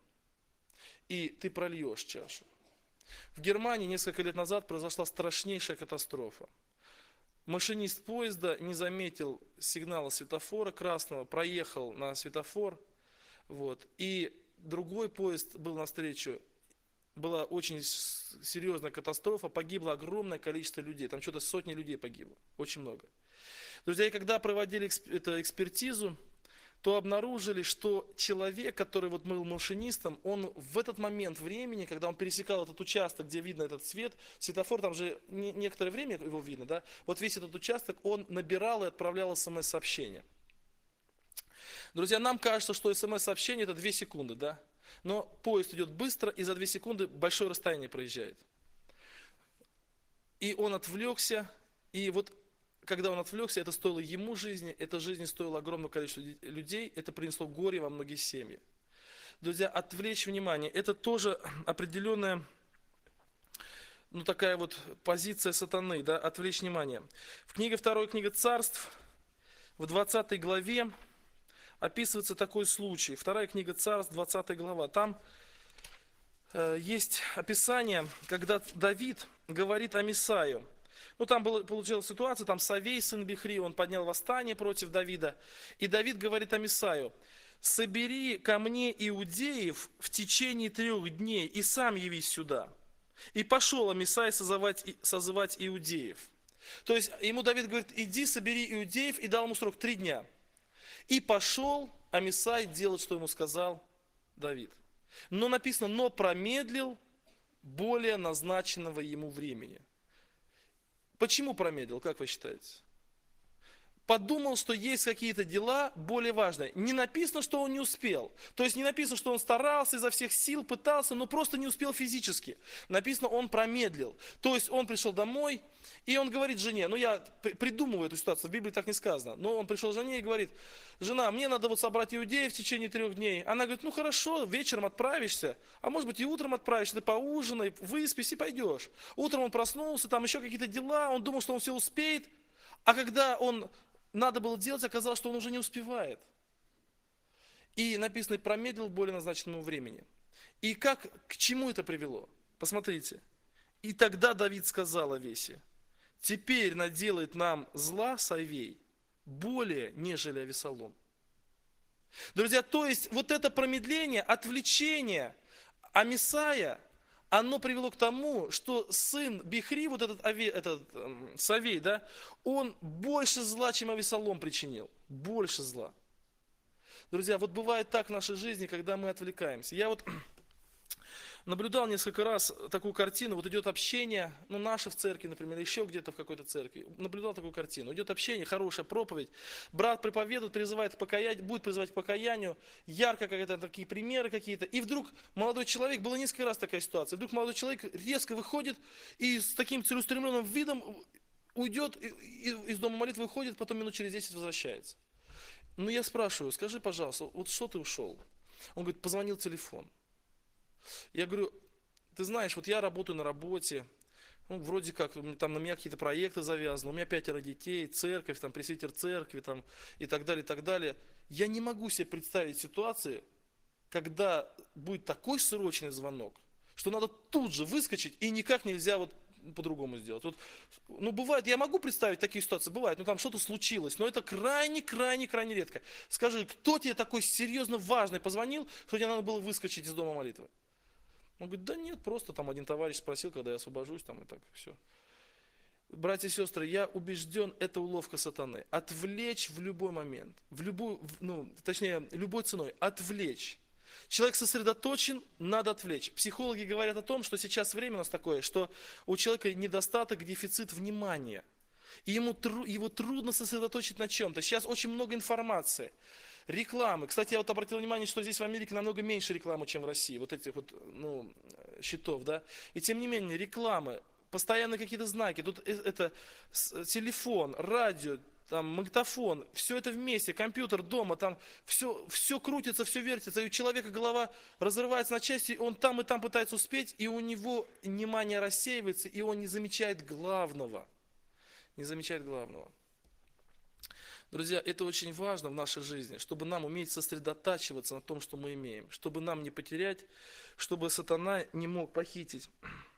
и ты прольешь чашу. В Германии несколько лет назад произошла страшнейшая катастрофа. Машинист поезда не заметил сигнала светофора красного, проехал на светофор, и другой поезд был навстречу. Была очень серьезная катастрофа, погибло огромное количество людей, там что-то сотни людей погибло, очень много. Друзья, и когда проводили экспертизу, то обнаружили, что человек, который был машинистом, он в этот момент времени, когда он пересекал этот участок, где видно этот свет, светофор, там же некоторое время его видно, да, вот весь этот участок он набирал и отправлял смс-сообщение. Друзья, нам кажется, что смс-сообщение это 2 секунды, да, но поезд идет быстро и за 2 секунды большое расстояние проезжает. И он отвлекся, и вот когда он отвлекся, это стоило ему жизни, эта жизнь стоила огромное количество людей, это принесло горе во многие семьи. Друзья, отвлечь внимание, это тоже определенная, такая вот позиция сатаны, да, отвлечь внимание. В книге 2 книга Царств, в 20 главе описывается такой случай. 2 книга Царств, 20 глава. Там есть описание, когда Давид говорит Амисаю. Там получилась ситуация, там Савей, сын Бихри, он поднял восстание против Давида. И Давид говорит Амисаю: собери ко мне иудеев в течение 3 дней и сам явись сюда. И пошел Амисай созывать иудеев. То есть ему Давид говорит: иди собери иудеев, и дал ему срок 3 дня. И пошел Амисай делать, что ему сказал Давид. Но написано: но промедлил более назначенного ему времени. Почему промедлил, как вы считаете? Подумал, что есть какие-то дела более важные. Не написано, что он не успел. То есть не написано, что он старался изо всех сил, пытался, но просто не успел физически. Написано, он промедлил. То есть он пришел домой, и он говорит жене, я придумываю эту ситуацию, в Библии так не сказано, но он пришел к жене и говорит: жена, мне надо собрать иудеев в течение 3 дней. Она говорит: хорошо, вечером отправишься, а может быть и утром отправишься, ты поужинай, выспись и пойдешь. Утром он проснулся, там еще какие-то дела, он думал, что он все успеет, а когда он надо было делать, оказалось, что он уже не успевает. И написано: промедлил более назначенному времени. И к чему это привело? Посмотрите. И тогда Давид сказал Авесе: теперь наделает нам зла Савей более, нежели Авесолом. Друзья, то есть вот это промедление, отвлечение Амисая, оно привело к тому, что сын Бихри, вот этот Савей, да, он больше зла, чем Авесолом причинил. Больше зла. Друзья, вот бывает так в нашей жизни, когда мы отвлекаемся. Я наблюдал несколько раз такую картину, вот идет общение, наше в церкви, например, еще где-то в какой-то церкви, наблюдал такую картину, идет общение, хорошая проповедь, брат проповедует, призывает к покаянию, будет призывать к покаянию, ярко какие-то такие примеры какие-то, и вдруг молодой человек, было несколько раз такая ситуация, вдруг молодой человек резко выходит и с таким целеустремленным видом уйдет, из дома молитвы выходит, потом минут через 10 возвращается. Я спрашиваю: скажи, пожалуйста, вот что ты ушел? Он говорит: позвонил телефон. Я говорю: ты знаешь, вот я работаю на работе, вроде как там на меня какие-то проекты завязаны, у меня 5 детей, церковь, там пресвитер церкви, там и так далее, и так далее. Я не могу себе представить ситуации, когда будет такой срочный звонок, что надо тут же выскочить, и никак нельзя вот по-другому сделать. Вот, ну, бывает, я могу представить такие ситуации, бывает, ну, там что-то случилось, но это крайне редко. Скажи, кто тебе такой серьезно важный позвонил, что тебе надо было выскочить из дома молитвы? Он говорит, да нет, просто там один товарищ спросил, когда я освобожусь, там и так, все. Братья и сестры, я убежден, это уловка сатаны. Отвлечь в любой момент, любой ценой, отвлечь. Человек сосредоточен, надо отвлечь. Психологи говорят о том, что сейчас время у нас такое, что у человека недостаток, дефицит внимания. И его трудно сосредоточить на чем-то. Сейчас очень много информации, рекламы. Кстати, я вот обратил внимание, что здесь в Америке намного меньше рекламы, чем в России. Вот этих вот, счетов, да. И тем не менее, рекламы, постоянно какие-то знаки. Тут это телефон, радио, там, магнитофон, все это вместе, компьютер дома, там все крутится, все вертится, и у человека голова разрывается на части, он там и там пытается успеть, и у него внимание рассеивается, и он не замечает главного. Не замечает главного. Друзья, это очень важно в нашей жизни, чтобы нам уметь сосредотачиваться на том, что мы имеем, чтобы нам не потерять, чтобы сатана не мог похитить.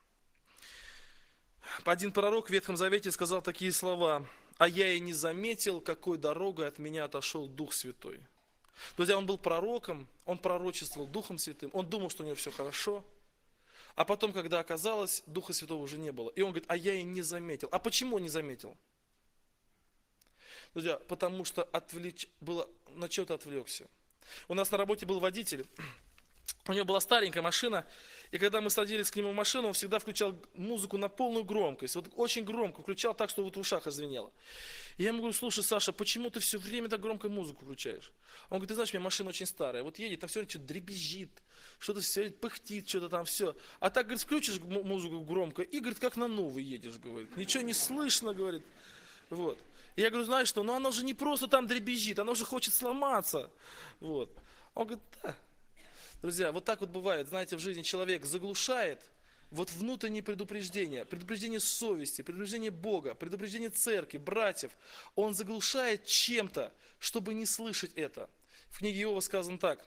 Один пророк в Ветхом Завете сказал такие слова: «А я и не заметил, какой дорогой от меня отошел Дух Святой». Друзья, он был пророком, он пророчествовал Духом Святым, он думал, что у него все хорошо. А потом, когда оказалось, Духа Святого уже не было. И он говорит, а я и не заметил. А почему не заметил? Друзья, потому что на что-то отвлекся. У нас на работе был водитель, у него была старенькая машина, и когда мы садились к нему в машину, он всегда включал музыку на полную громкость, вот очень громко включал, так, что вот в ушах звенело. И я ему говорю, слушай, Саша, почему ты все время так громко музыку включаешь? Он говорит, ты знаешь, у меня машина очень старая, вот едет, там все время что-то дребезжит, что-то все пыхтит, что-то там все. А так, говорит, включишь музыку громко, и, говорит, как на новый едешь, говорит, ничего не слышно, говорит, вот. И я говорю, знаешь что, ну оно же не просто там дребезжит, оно же хочет сломаться, вот. Он говорит, да. Друзья, вот так вот бывает, знаете, в жизни человек заглушает вот внутренние предупреждения, предупреждение совести, предупреждение Бога, предупреждение церкви, братьев. Он заглушает чем-то, чтобы не слышать это. В книге Иова сказано так.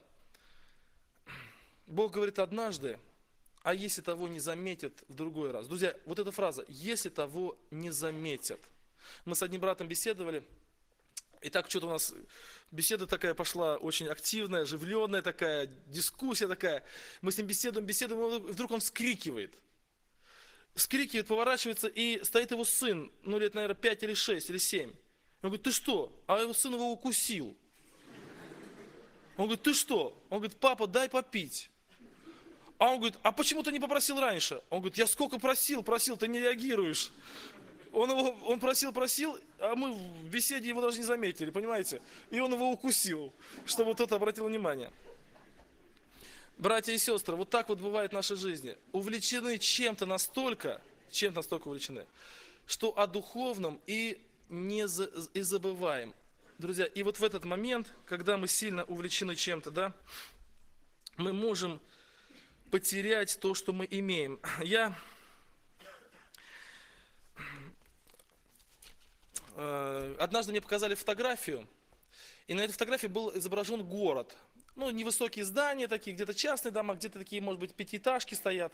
Бог говорит однажды, а если того не заметят в другой раз. Друзья, вот эта фраза, если того не заметят. Мы с одним братом беседовали, и так что-то у нас беседа такая пошла очень активная, оживленная такая, дискуссия такая. Мы с ним беседуем, и вдруг он вскрикивает. Вскрикивает, поворачивается, и стоит его сын, лет, наверное, 5 или 6 или 7. Он говорит, ты что? А его сын его укусил. Он говорит, ты что? Он говорит, папа, дай попить. А он говорит, а почему ты не попросил раньше? Он говорит, я сколько просил, ты не реагируешь. Он просил, а мы в беседе его даже не заметили, понимаете? И он его укусил, чтобы вот это обратил внимание. Братья и сестры, вот так вот бывает в нашей жизни. Увлечены чем-то настолько увлечены, что о духовном и забываем. Друзья, и вот в этот момент, когда мы сильно увлечены чем-то, да, мы можем потерять то, что мы имеем. Однажды мне показали фотографию, и на этой фотографии был изображен город. Невысокие здания такие, где-то частные дома, где-то такие, может быть, пятиэтажки стоят.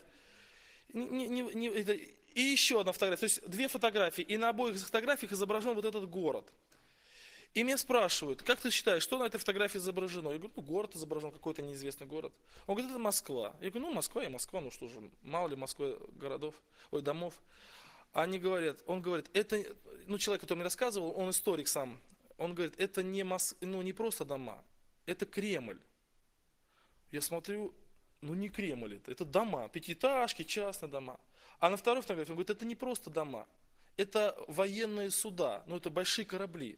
И еще одна фотография, то есть 2 фотографии, и на обоих фотографиях изображен вот этот город. И меня спрашивают, как ты считаешь, что на этой фотографии изображено? Я говорю, город изображен, какой-то неизвестный город. Он говорит, это Москва. Я говорю, Москва и Москва, что же, мало ли в Москве домов. Он говорит, это, человек, который мне рассказывал, он историк сам, он говорит, это не просто дома, это Кремль. Я смотрю, не Кремль это дома, пятиэтажки, частные дома. А на второй фотографии он говорит, это не просто дома, это военные суда, это большие корабли.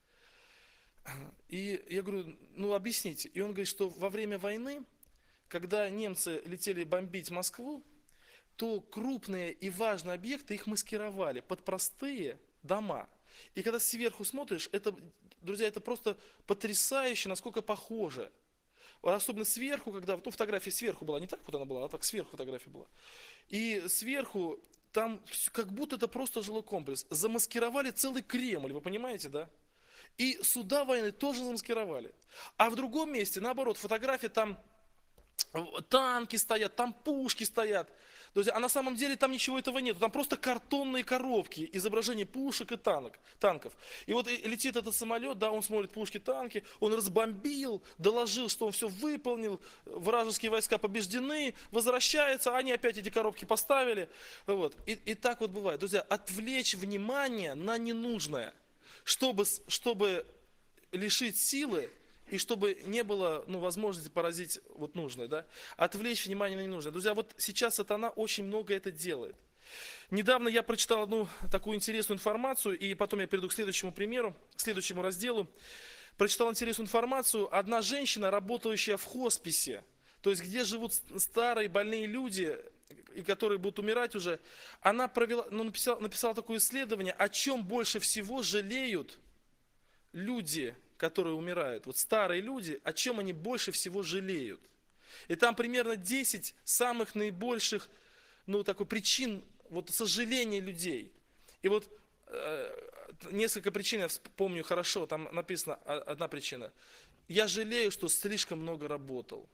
И я говорю, объясните. И он говорит, что во время войны, когда немцы летели бомбить Москву, то крупные и важные объекты их маскировали под простые дома. И когда сверху смотришь, друзья, это просто потрясающе, насколько похоже. Особенно сверху, когда, фотография сверху была, не так вот она была, а так сверху фотография была. И сверху там как будто это просто жилой комплекс. Замаскировали целый Кремль, вы понимаете, да? И суда военные тоже замаскировали. А в другом месте, наоборот, фотография там танки стоят, там пушки стоят. Друзья, а на самом деле там ничего этого нет. Там просто картонные коробки, изображение пушек и танков. И вот летит этот самолет, да, он смотрит пушки, танки, он разбомбил, доложил, что он все выполнил, вражеские войска побеждены, возвращается, они опять эти коробки поставили. Вот. И так вот бывает. Друзья, отвлечь внимание на ненужное, чтобы лишить силы, и чтобы не было возможности поразить нужное, да? Отвлечь внимание на ненужное. Друзья, вот сейчас сатана очень много это делает. Недавно я прочитал одну такую интересную информацию, и потом я перейду к следующему примеру, к следующему разделу. Прочитал интересную информацию. Одна женщина, работающая в хосписе, то есть где живут старые больные люди, и которые будут умирать уже, она написала такое исследование, о чем больше всего жалеют люди, которые умирают, вот старые люди, о чем они больше всего жалеют. И там примерно 10 самых наибольших, причин сожаления людей. И вот несколько причин я помню хорошо, там написано одна причина. Я жалею, что слишком много работал.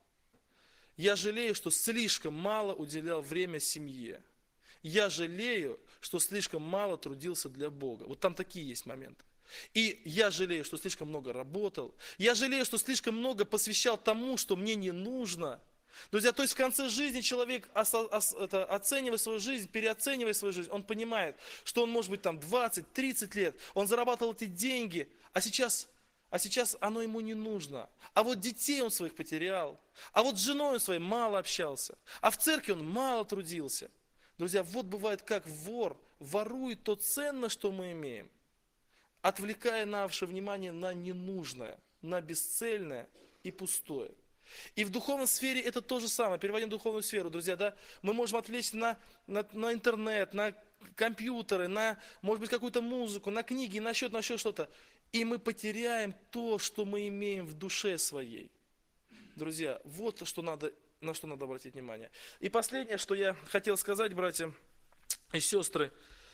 Я жалею, что слишком мало уделял время семье. Я жалею, что слишком мало трудился для Бога. Вот там такие есть моменты. И я жалею, что слишком много работал. Я жалею, что слишком много посвящал тому, что мне не нужно. Друзья, то есть в конце жизни человек, оценивая свою жизнь, переоценивая свою жизнь, он понимает, что он может быть там 20-30 лет, он зарабатывал эти деньги, а сейчас оно ему не нужно. А вот детей он своих потерял, а вот с женой он своей мало общался, а в церкви он мало трудился. Друзья, вот бывает, как вор ворует то ценное, что мы имеем, отвлекая наше внимание на ненужное, на бесцельное и пустое. И в духовной сфере это то же самое. Переводим духовную сферу, друзья, да? Мы можем отвлечься на интернет, на компьютеры, на, может быть, какую-то музыку, на книги, на счет что-то. И мы потеряем то, что мы имеем в душе своей. Друзья, вот на что надо обратить внимание. И последнее, что я хотел сказать, братья и сестры.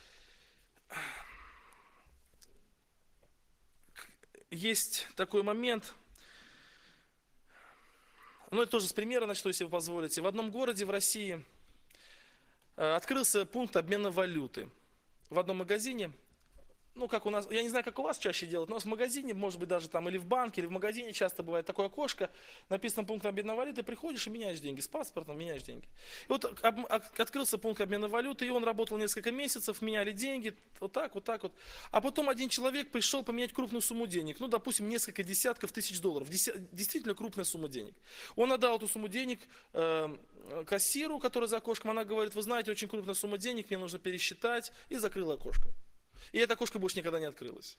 Есть такой момент, это тоже с примера начну, если вы позволите. В одном городе в России открылся пункт обмена валюты. В одном магазине, как у нас, я не знаю, как у вас чаще делают, но у нас в магазине, может быть, даже там или в банке, или в магазине часто бывает такое окошко, написано пункт обмена валюты, приходишь и меняешь деньги, с паспортом меняешь деньги. И вот открылся пункт обмена валюты, и он работал несколько месяцев, меняли деньги, вот так. А потом один человек пришел поменять крупную сумму денег, допустим, несколько десятков тысяч долларов, действительно крупная сумма денег. Он отдал эту сумму денег кассиру, который за окошком, она говорит, вы знаете, очень крупная сумма денег, мне нужно пересчитать, и закрыла окошко. И это окошко больше никогда не открылось.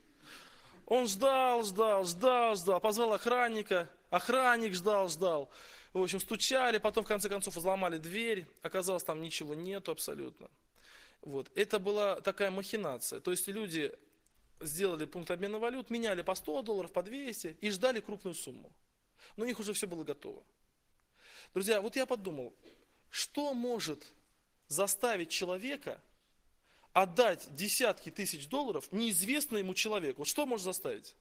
Он ждал, позвал охранника, охранник ждал. В общем, стучали, потом в конце концов взломали дверь, оказалось, там ничего нету абсолютно. Вот. Это была такая махинация. То есть люди сделали пункт обмена валют, меняли по $100, по 200 и ждали крупную сумму. Но у них уже все было готово. Друзья, вот я подумал, что может заставить человека отдать десятки тысяч долларов неизвестному ему человеку? Вот что может заставить?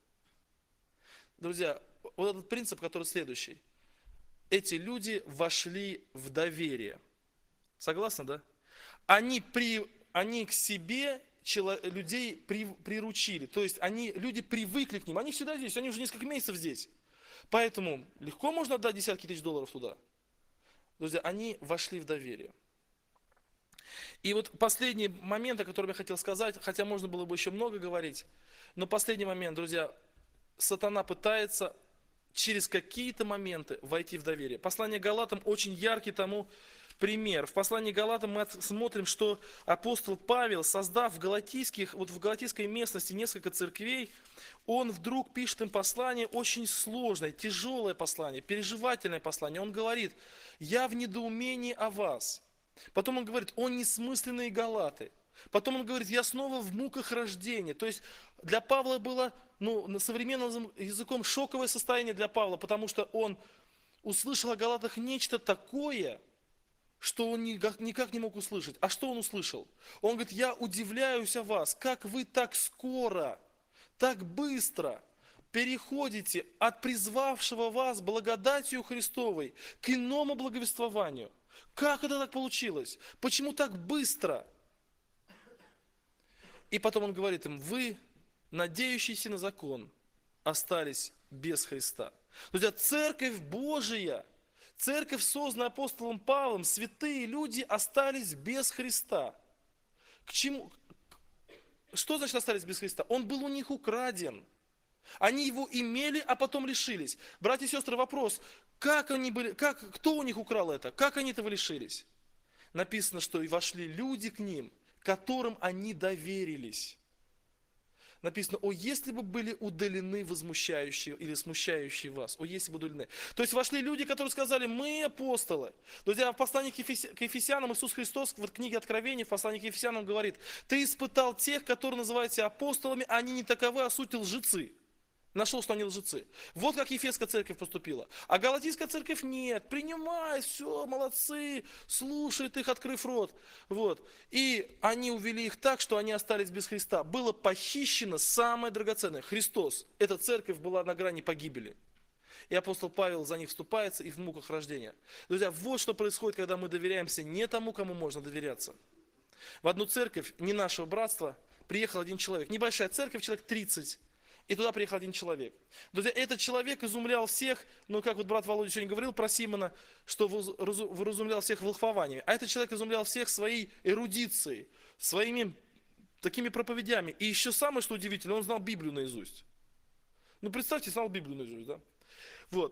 Друзья, вот этот принцип, который следующий. Эти люди вошли в доверие. Согласны, да? Они к себе людей приручили. То есть люди привыкли к ним. Они всегда здесь, они уже несколько месяцев здесь. Поэтому легко можно отдать десятки тысяч долларов туда. Друзья, они вошли в доверие. И вот последний момент, о котором я хотел сказать, хотя можно было бы еще много говорить, но последний момент, друзья, сатана пытается через какие-то моменты войти в доверие. Послание Галатам очень яркий тому пример. В послании Галатам мы смотрим, что апостол Павел, создав в галатийской местности несколько церквей, он вдруг пишет им послание очень сложное, тяжелое послание, переживательное послание. Он говорит, я в недоумении о вас. Потом он говорит, о несмысленные галаты. Потом он говорит, я снова в муках рождения. То есть для Павла было, современным языком, шоковое состояние для Павла, потому что он услышал о галатах нечто такое, что он никак не мог услышать. А что он услышал? Он говорит, я удивляюсь о вас, как вы так скоро, так быстро переходите от призвавшего вас благодатью Христовой к иному благовествованию. Как это так получилось? Почему так быстро? И потом он говорит им, вы, надеющиеся на закон, остались без Христа. Друзья, Церковь Божия, Церковь, созданная апостолом Павлом, святые люди остались без Христа. К чему? Что значит остались без Христа? Он был у них украден. Они его имели, а потом лишились. Братья и сестры, вопрос, кто у них украл это? Как они этого лишились? Написано, что и вошли люди к ним, которым они доверились. Написано, о, если бы были удалены возмущающие или смущающие вас, о, если бы удалены. То есть вошли люди, которые сказали, мы апостолы. Друзья, в послании к Ефесянам Иисус Христос в книге Откровения, в послании к Ефесянам говорит, ты испытал тех, которые называют себя апостолами, а они не таковы, а суть лжецы. Нашел, что они лжецы. Вот как Ефесская церковь поступила. А Галатийская церковь нет. Принимай, все, молодцы, слушает их, открыв рот. Вот. И они увели их так, что они остались без Христа. Было похищено самое драгоценное. Христос. Эта церковь была на грани погибели. И апостол Павел за них вступается и в муках рождения. Друзья, вот что происходит, когда мы доверяемся не тому, кому можно доверяться. В одну церковь, не нашего братства, приехал один человек. Небольшая церковь, человек 30. И туда приехал один человек. Друзья, этот человек изумлял всех, ну, как вот брат Володя сегодня говорил про Симона, что вразумлял всех волхвованиями. А этот человек изумлял всех своей эрудицией, своими такими проповедями. И еще самое, что удивительно, он знал Библию наизусть. Ну, представьте, знал Библию наизусть, да? Вот.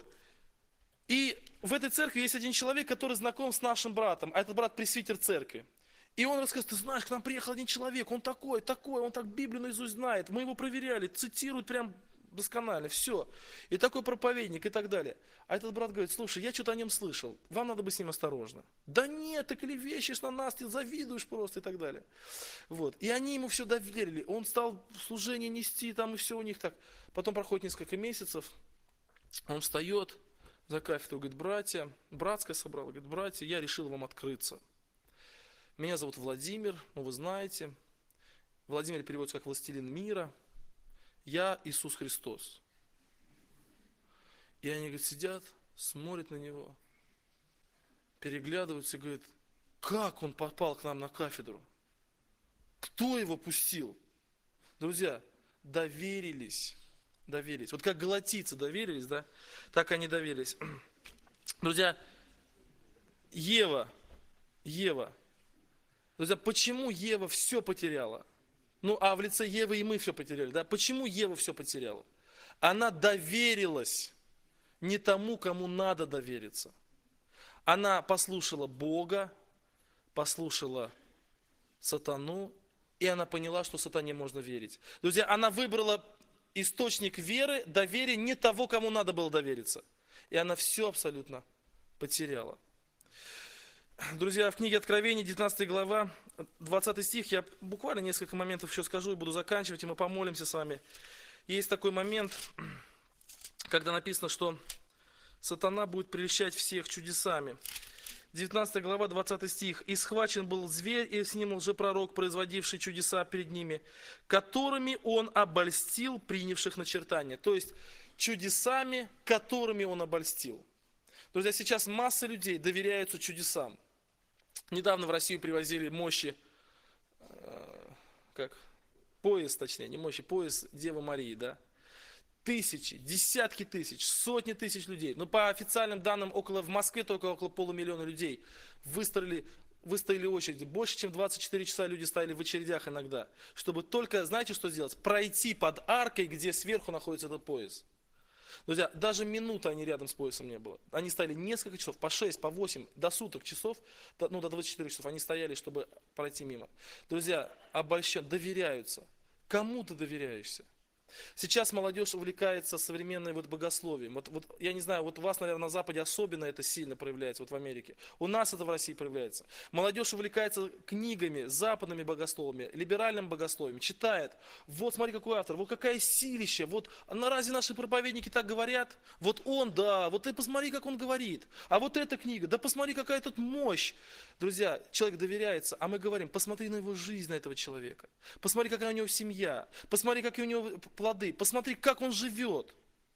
И в этой церкви есть один человек, который знаком с нашим братом, а этот брат пресвитер церкви. И он рассказывает, ты знаешь, к нам приехал один человек, он такой, он так Библию наизусть знает, мы его проверяли, цитирует прям досконально, все. И такой проповедник и так далее. А этот брат говорит, слушай, я что-то о нем слышал, вам надо быть с ним осторожно. Да нет, ты клевещешь на нас, ты завидуешь просто и так далее. Вот. И они ему все доверили, он стал служение нести, там и все у них так. Потом проходит несколько месяцев, он встает за кафедру, говорит, братья, братское собрал, говорит, братья, я решил вам открыться. Меня зовут Владимир, ну вы знаете. Владимир переводится как «Властелин мира». Я Иисус Христос. И они, говорит, сидят, смотрят на него, переглядываются и говорят, как он попал к нам на кафедру? Кто его пустил? Друзья, доверились. Вот как галатийцы доверились, да, так они доверились. Друзья, Ева. Друзья, почему Ева все потеряла? Ну, а в лице Евы и мы все потеряли, да? Почему Ева все потеряла? Она доверилась не тому, кому надо довериться. Она послушала Бога, послушала сатану, и она поняла, что сатане можно верить. Друзья, она выбрала источник веры, доверия не того, кому надо было довериться. И она все абсолютно потеряла. Друзья, в книге Откровения, 19 глава, 20 стих, я буквально несколько моментов еще скажу и буду заканчивать, и мы помолимся с вами. Есть такой момент, когда написано, что сатана будет прельщать всех чудесами. 19 глава, 20 стих. «И схвачен был зверь, и с ним лжепророк, производивший чудеса перед ними, которыми он обольстил принявших начертания». То есть, чудесами, которыми он обольстил. Друзья, сейчас масса людей доверяются чудесам. Недавно в Россию привозили мощи, пояс Девы Марии, да? Тысячи, десятки тысяч, сотни тысяч людей. Но по официальным данным, в Москве только около 500 000 людей выстояли очереди. Больше, чем 24 часа люди стояли в очередях иногда. Чтобы только, знаете, что сделать? Пройти под аркой, где сверху находится этот пояс. Друзья, даже минуты они рядом с поясом не было. Они стояли несколько часов, по 6, по 8, до суток часов, до 24 часов они стояли, чтобы пройти мимо. Друзья, доверяются. Кому ты доверяешься? Сейчас молодежь увлекается современной богословием. Вот я не знаю, вот у вас, наверное, на Западе особенно это сильно проявляется, вот в Америке. У нас это в России проявляется. Молодежь увлекается книгами, западными богословами, либеральным богословием, читает. Вот смотри, какой автор, вот какая силища, вот разве наши проповедники так говорят? Вот он, да, вот ты посмотри, как он говорит. А вот эта книга, да посмотри, какая тут мощь. Друзья, человек доверяется, а мы говорим, посмотри на его жизнь, на этого человека. Посмотри, какая у него семья. Посмотри, какие у него плоды, посмотри, как он живет.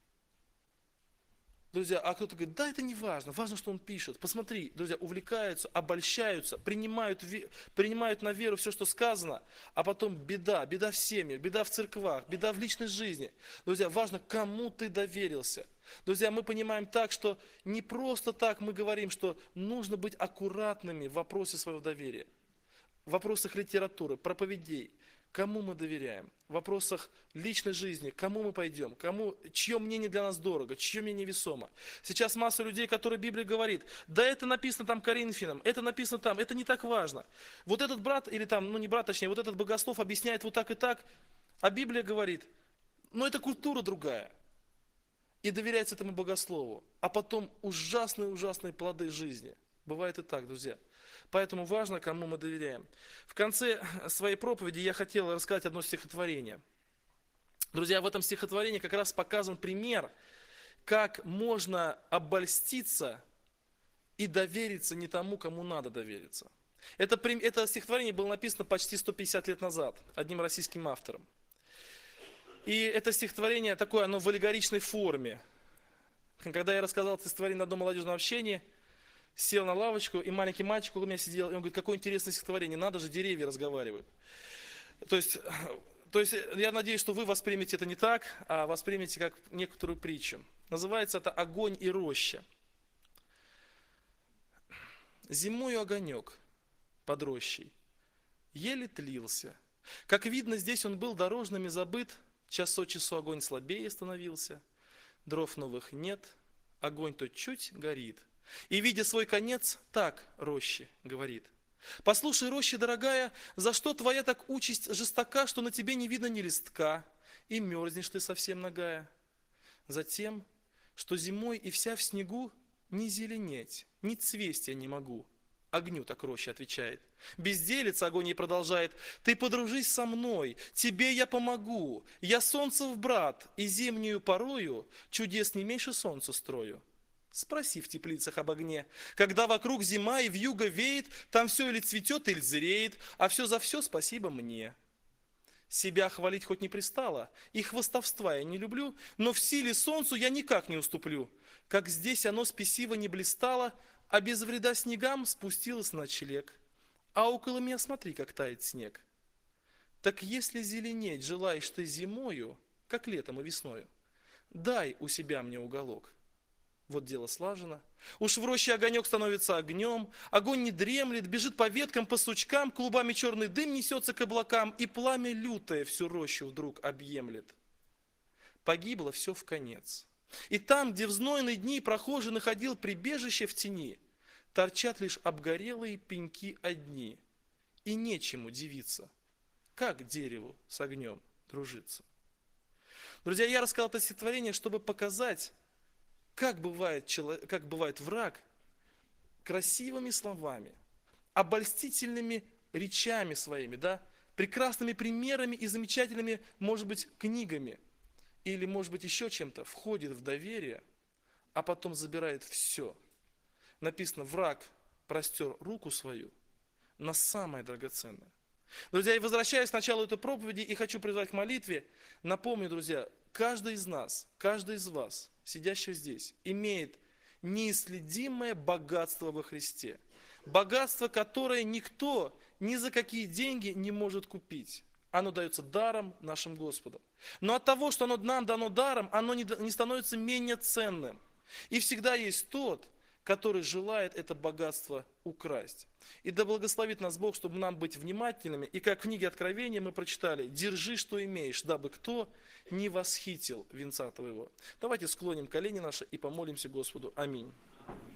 Друзья, а кто-то говорит, да, это не важно, важно, что он пишет. Посмотри, друзья, увлекаются, обольщаются, принимают на веру все, что сказано, а потом беда в семьях, беда в церквах, беда в личной жизни. Друзья, важно, кому ты доверился. Друзья, мы понимаем так, что не просто так мы говорим, что нужно быть аккуратными в вопросе своего доверия, в вопросах литературы, проповедей. Кому мы доверяем? В вопросах личной жизни, кому мы пойдем, чье мнение для нас дорого, чье мнение весомо. Сейчас масса людей, которые Библия говорит, да это написано там Коринфянам, это написано там, это не так важно. Вот этот брат, или там, не брат, точнее, вот этот богослов объясняет вот так и так, а Библия говорит, это культура другая. И доверяется этому богослову. А потом ужасные плоды жизни. Бывает и так, друзья. Поэтому важно, кому мы доверяем. В конце своей проповеди я хотел рассказать одно стихотворение. Друзья, в этом стихотворении как раз показан пример, как можно обольститься и довериться не тому, кому надо довериться. Это стихотворение было написано почти 150 лет назад одним российским автором. И это стихотворение такое, оно в аллегоричной форме. Когда я рассказал это стихотворение на одном молодежном общении, сел на лавочку, и маленький мальчик у меня сидел, и он говорит, какое интересное стихотворение, надо же, деревья разговаривают. То есть я надеюсь, что вы воспримете это не так, а воспримете как некоторую притчу. Называется это «Огонь и роща». Зимою огонек под рощей еле тлился. Как видно, здесь он был дорожными забыт, час от часу огонь слабее становился, дров новых нет, огонь то чуть горит. И, видя свой конец, так роще говорит. Послушай, роща дорогая, за что твоя так участь жестока, что на тебе не видно ни листка, и мерзнешь ты совсем нагая? Затем, что зимой и вся в снегу ни зеленеть, ни цвесть я не могу. Огню так роща отвечает. Безделица огонь ей продолжает. Ты подружись со мной, тебе я помогу. Я солнцев брат, и зимнюю порою чудес не меньше солнца строю. Спроси в теплицах об огне. Когда вокруг зима и вьюга веет, там все или цветет, или зреет, а все за все спасибо мне. Себя хвалить хоть не пристало, и хвастовства я не люблю, но в силе солнцу я никак не уступлю. Как здесь оно спесиво не блистало, а без вреда снегам спустилось на ночлег. А около меня смотри, как тает снег. Так если зеленеть желаешь ты зимою, как летом и весною, дай у себя мне уголок. Вот дело слажено. Уж в роще огонек становится огнем, огонь не дремлет, бежит по веткам, по сучкам, клубами черный дым несется к облакам, и пламя лютое всю рощу вдруг объемлет. Погибло все вконец. И там, где в знойные дни прохожий находил прибежище в тени, торчат лишь обгорелые пеньки одни, и нечему дивиться, как дереву с огнем дружиться. Друзья, я рассказал это стихотворение, чтобы показать, как бывает враг красивыми словами, обольстительными речами своими, прекрасными примерами и замечательными, может быть, книгами, или, может быть, еще чем-то, входит в доверие, а потом забирает все. Написано, враг простер руку свою на самое драгоценное. Друзья, и возвращаясь к началу этой проповеди, и хочу призвать к молитве, напомню, друзья, каждый из нас, каждый из вас, сидящих здесь, имеет неисследимое богатство во Христе. Богатство, которое никто ни за какие деньги не может купить. Оно дается даром нашим Господом. Но от того, что оно нам дано даром, оно не становится менее ценным. И всегда есть тот, который желает это богатство украсть. И да благословит нас Бог, чтобы нам быть внимательными. И как в книге Откровения мы прочитали, держи, что имеешь, дабы кто не восхитил венца твоего. Давайте склоним колени наши и помолимся Господу. Аминь.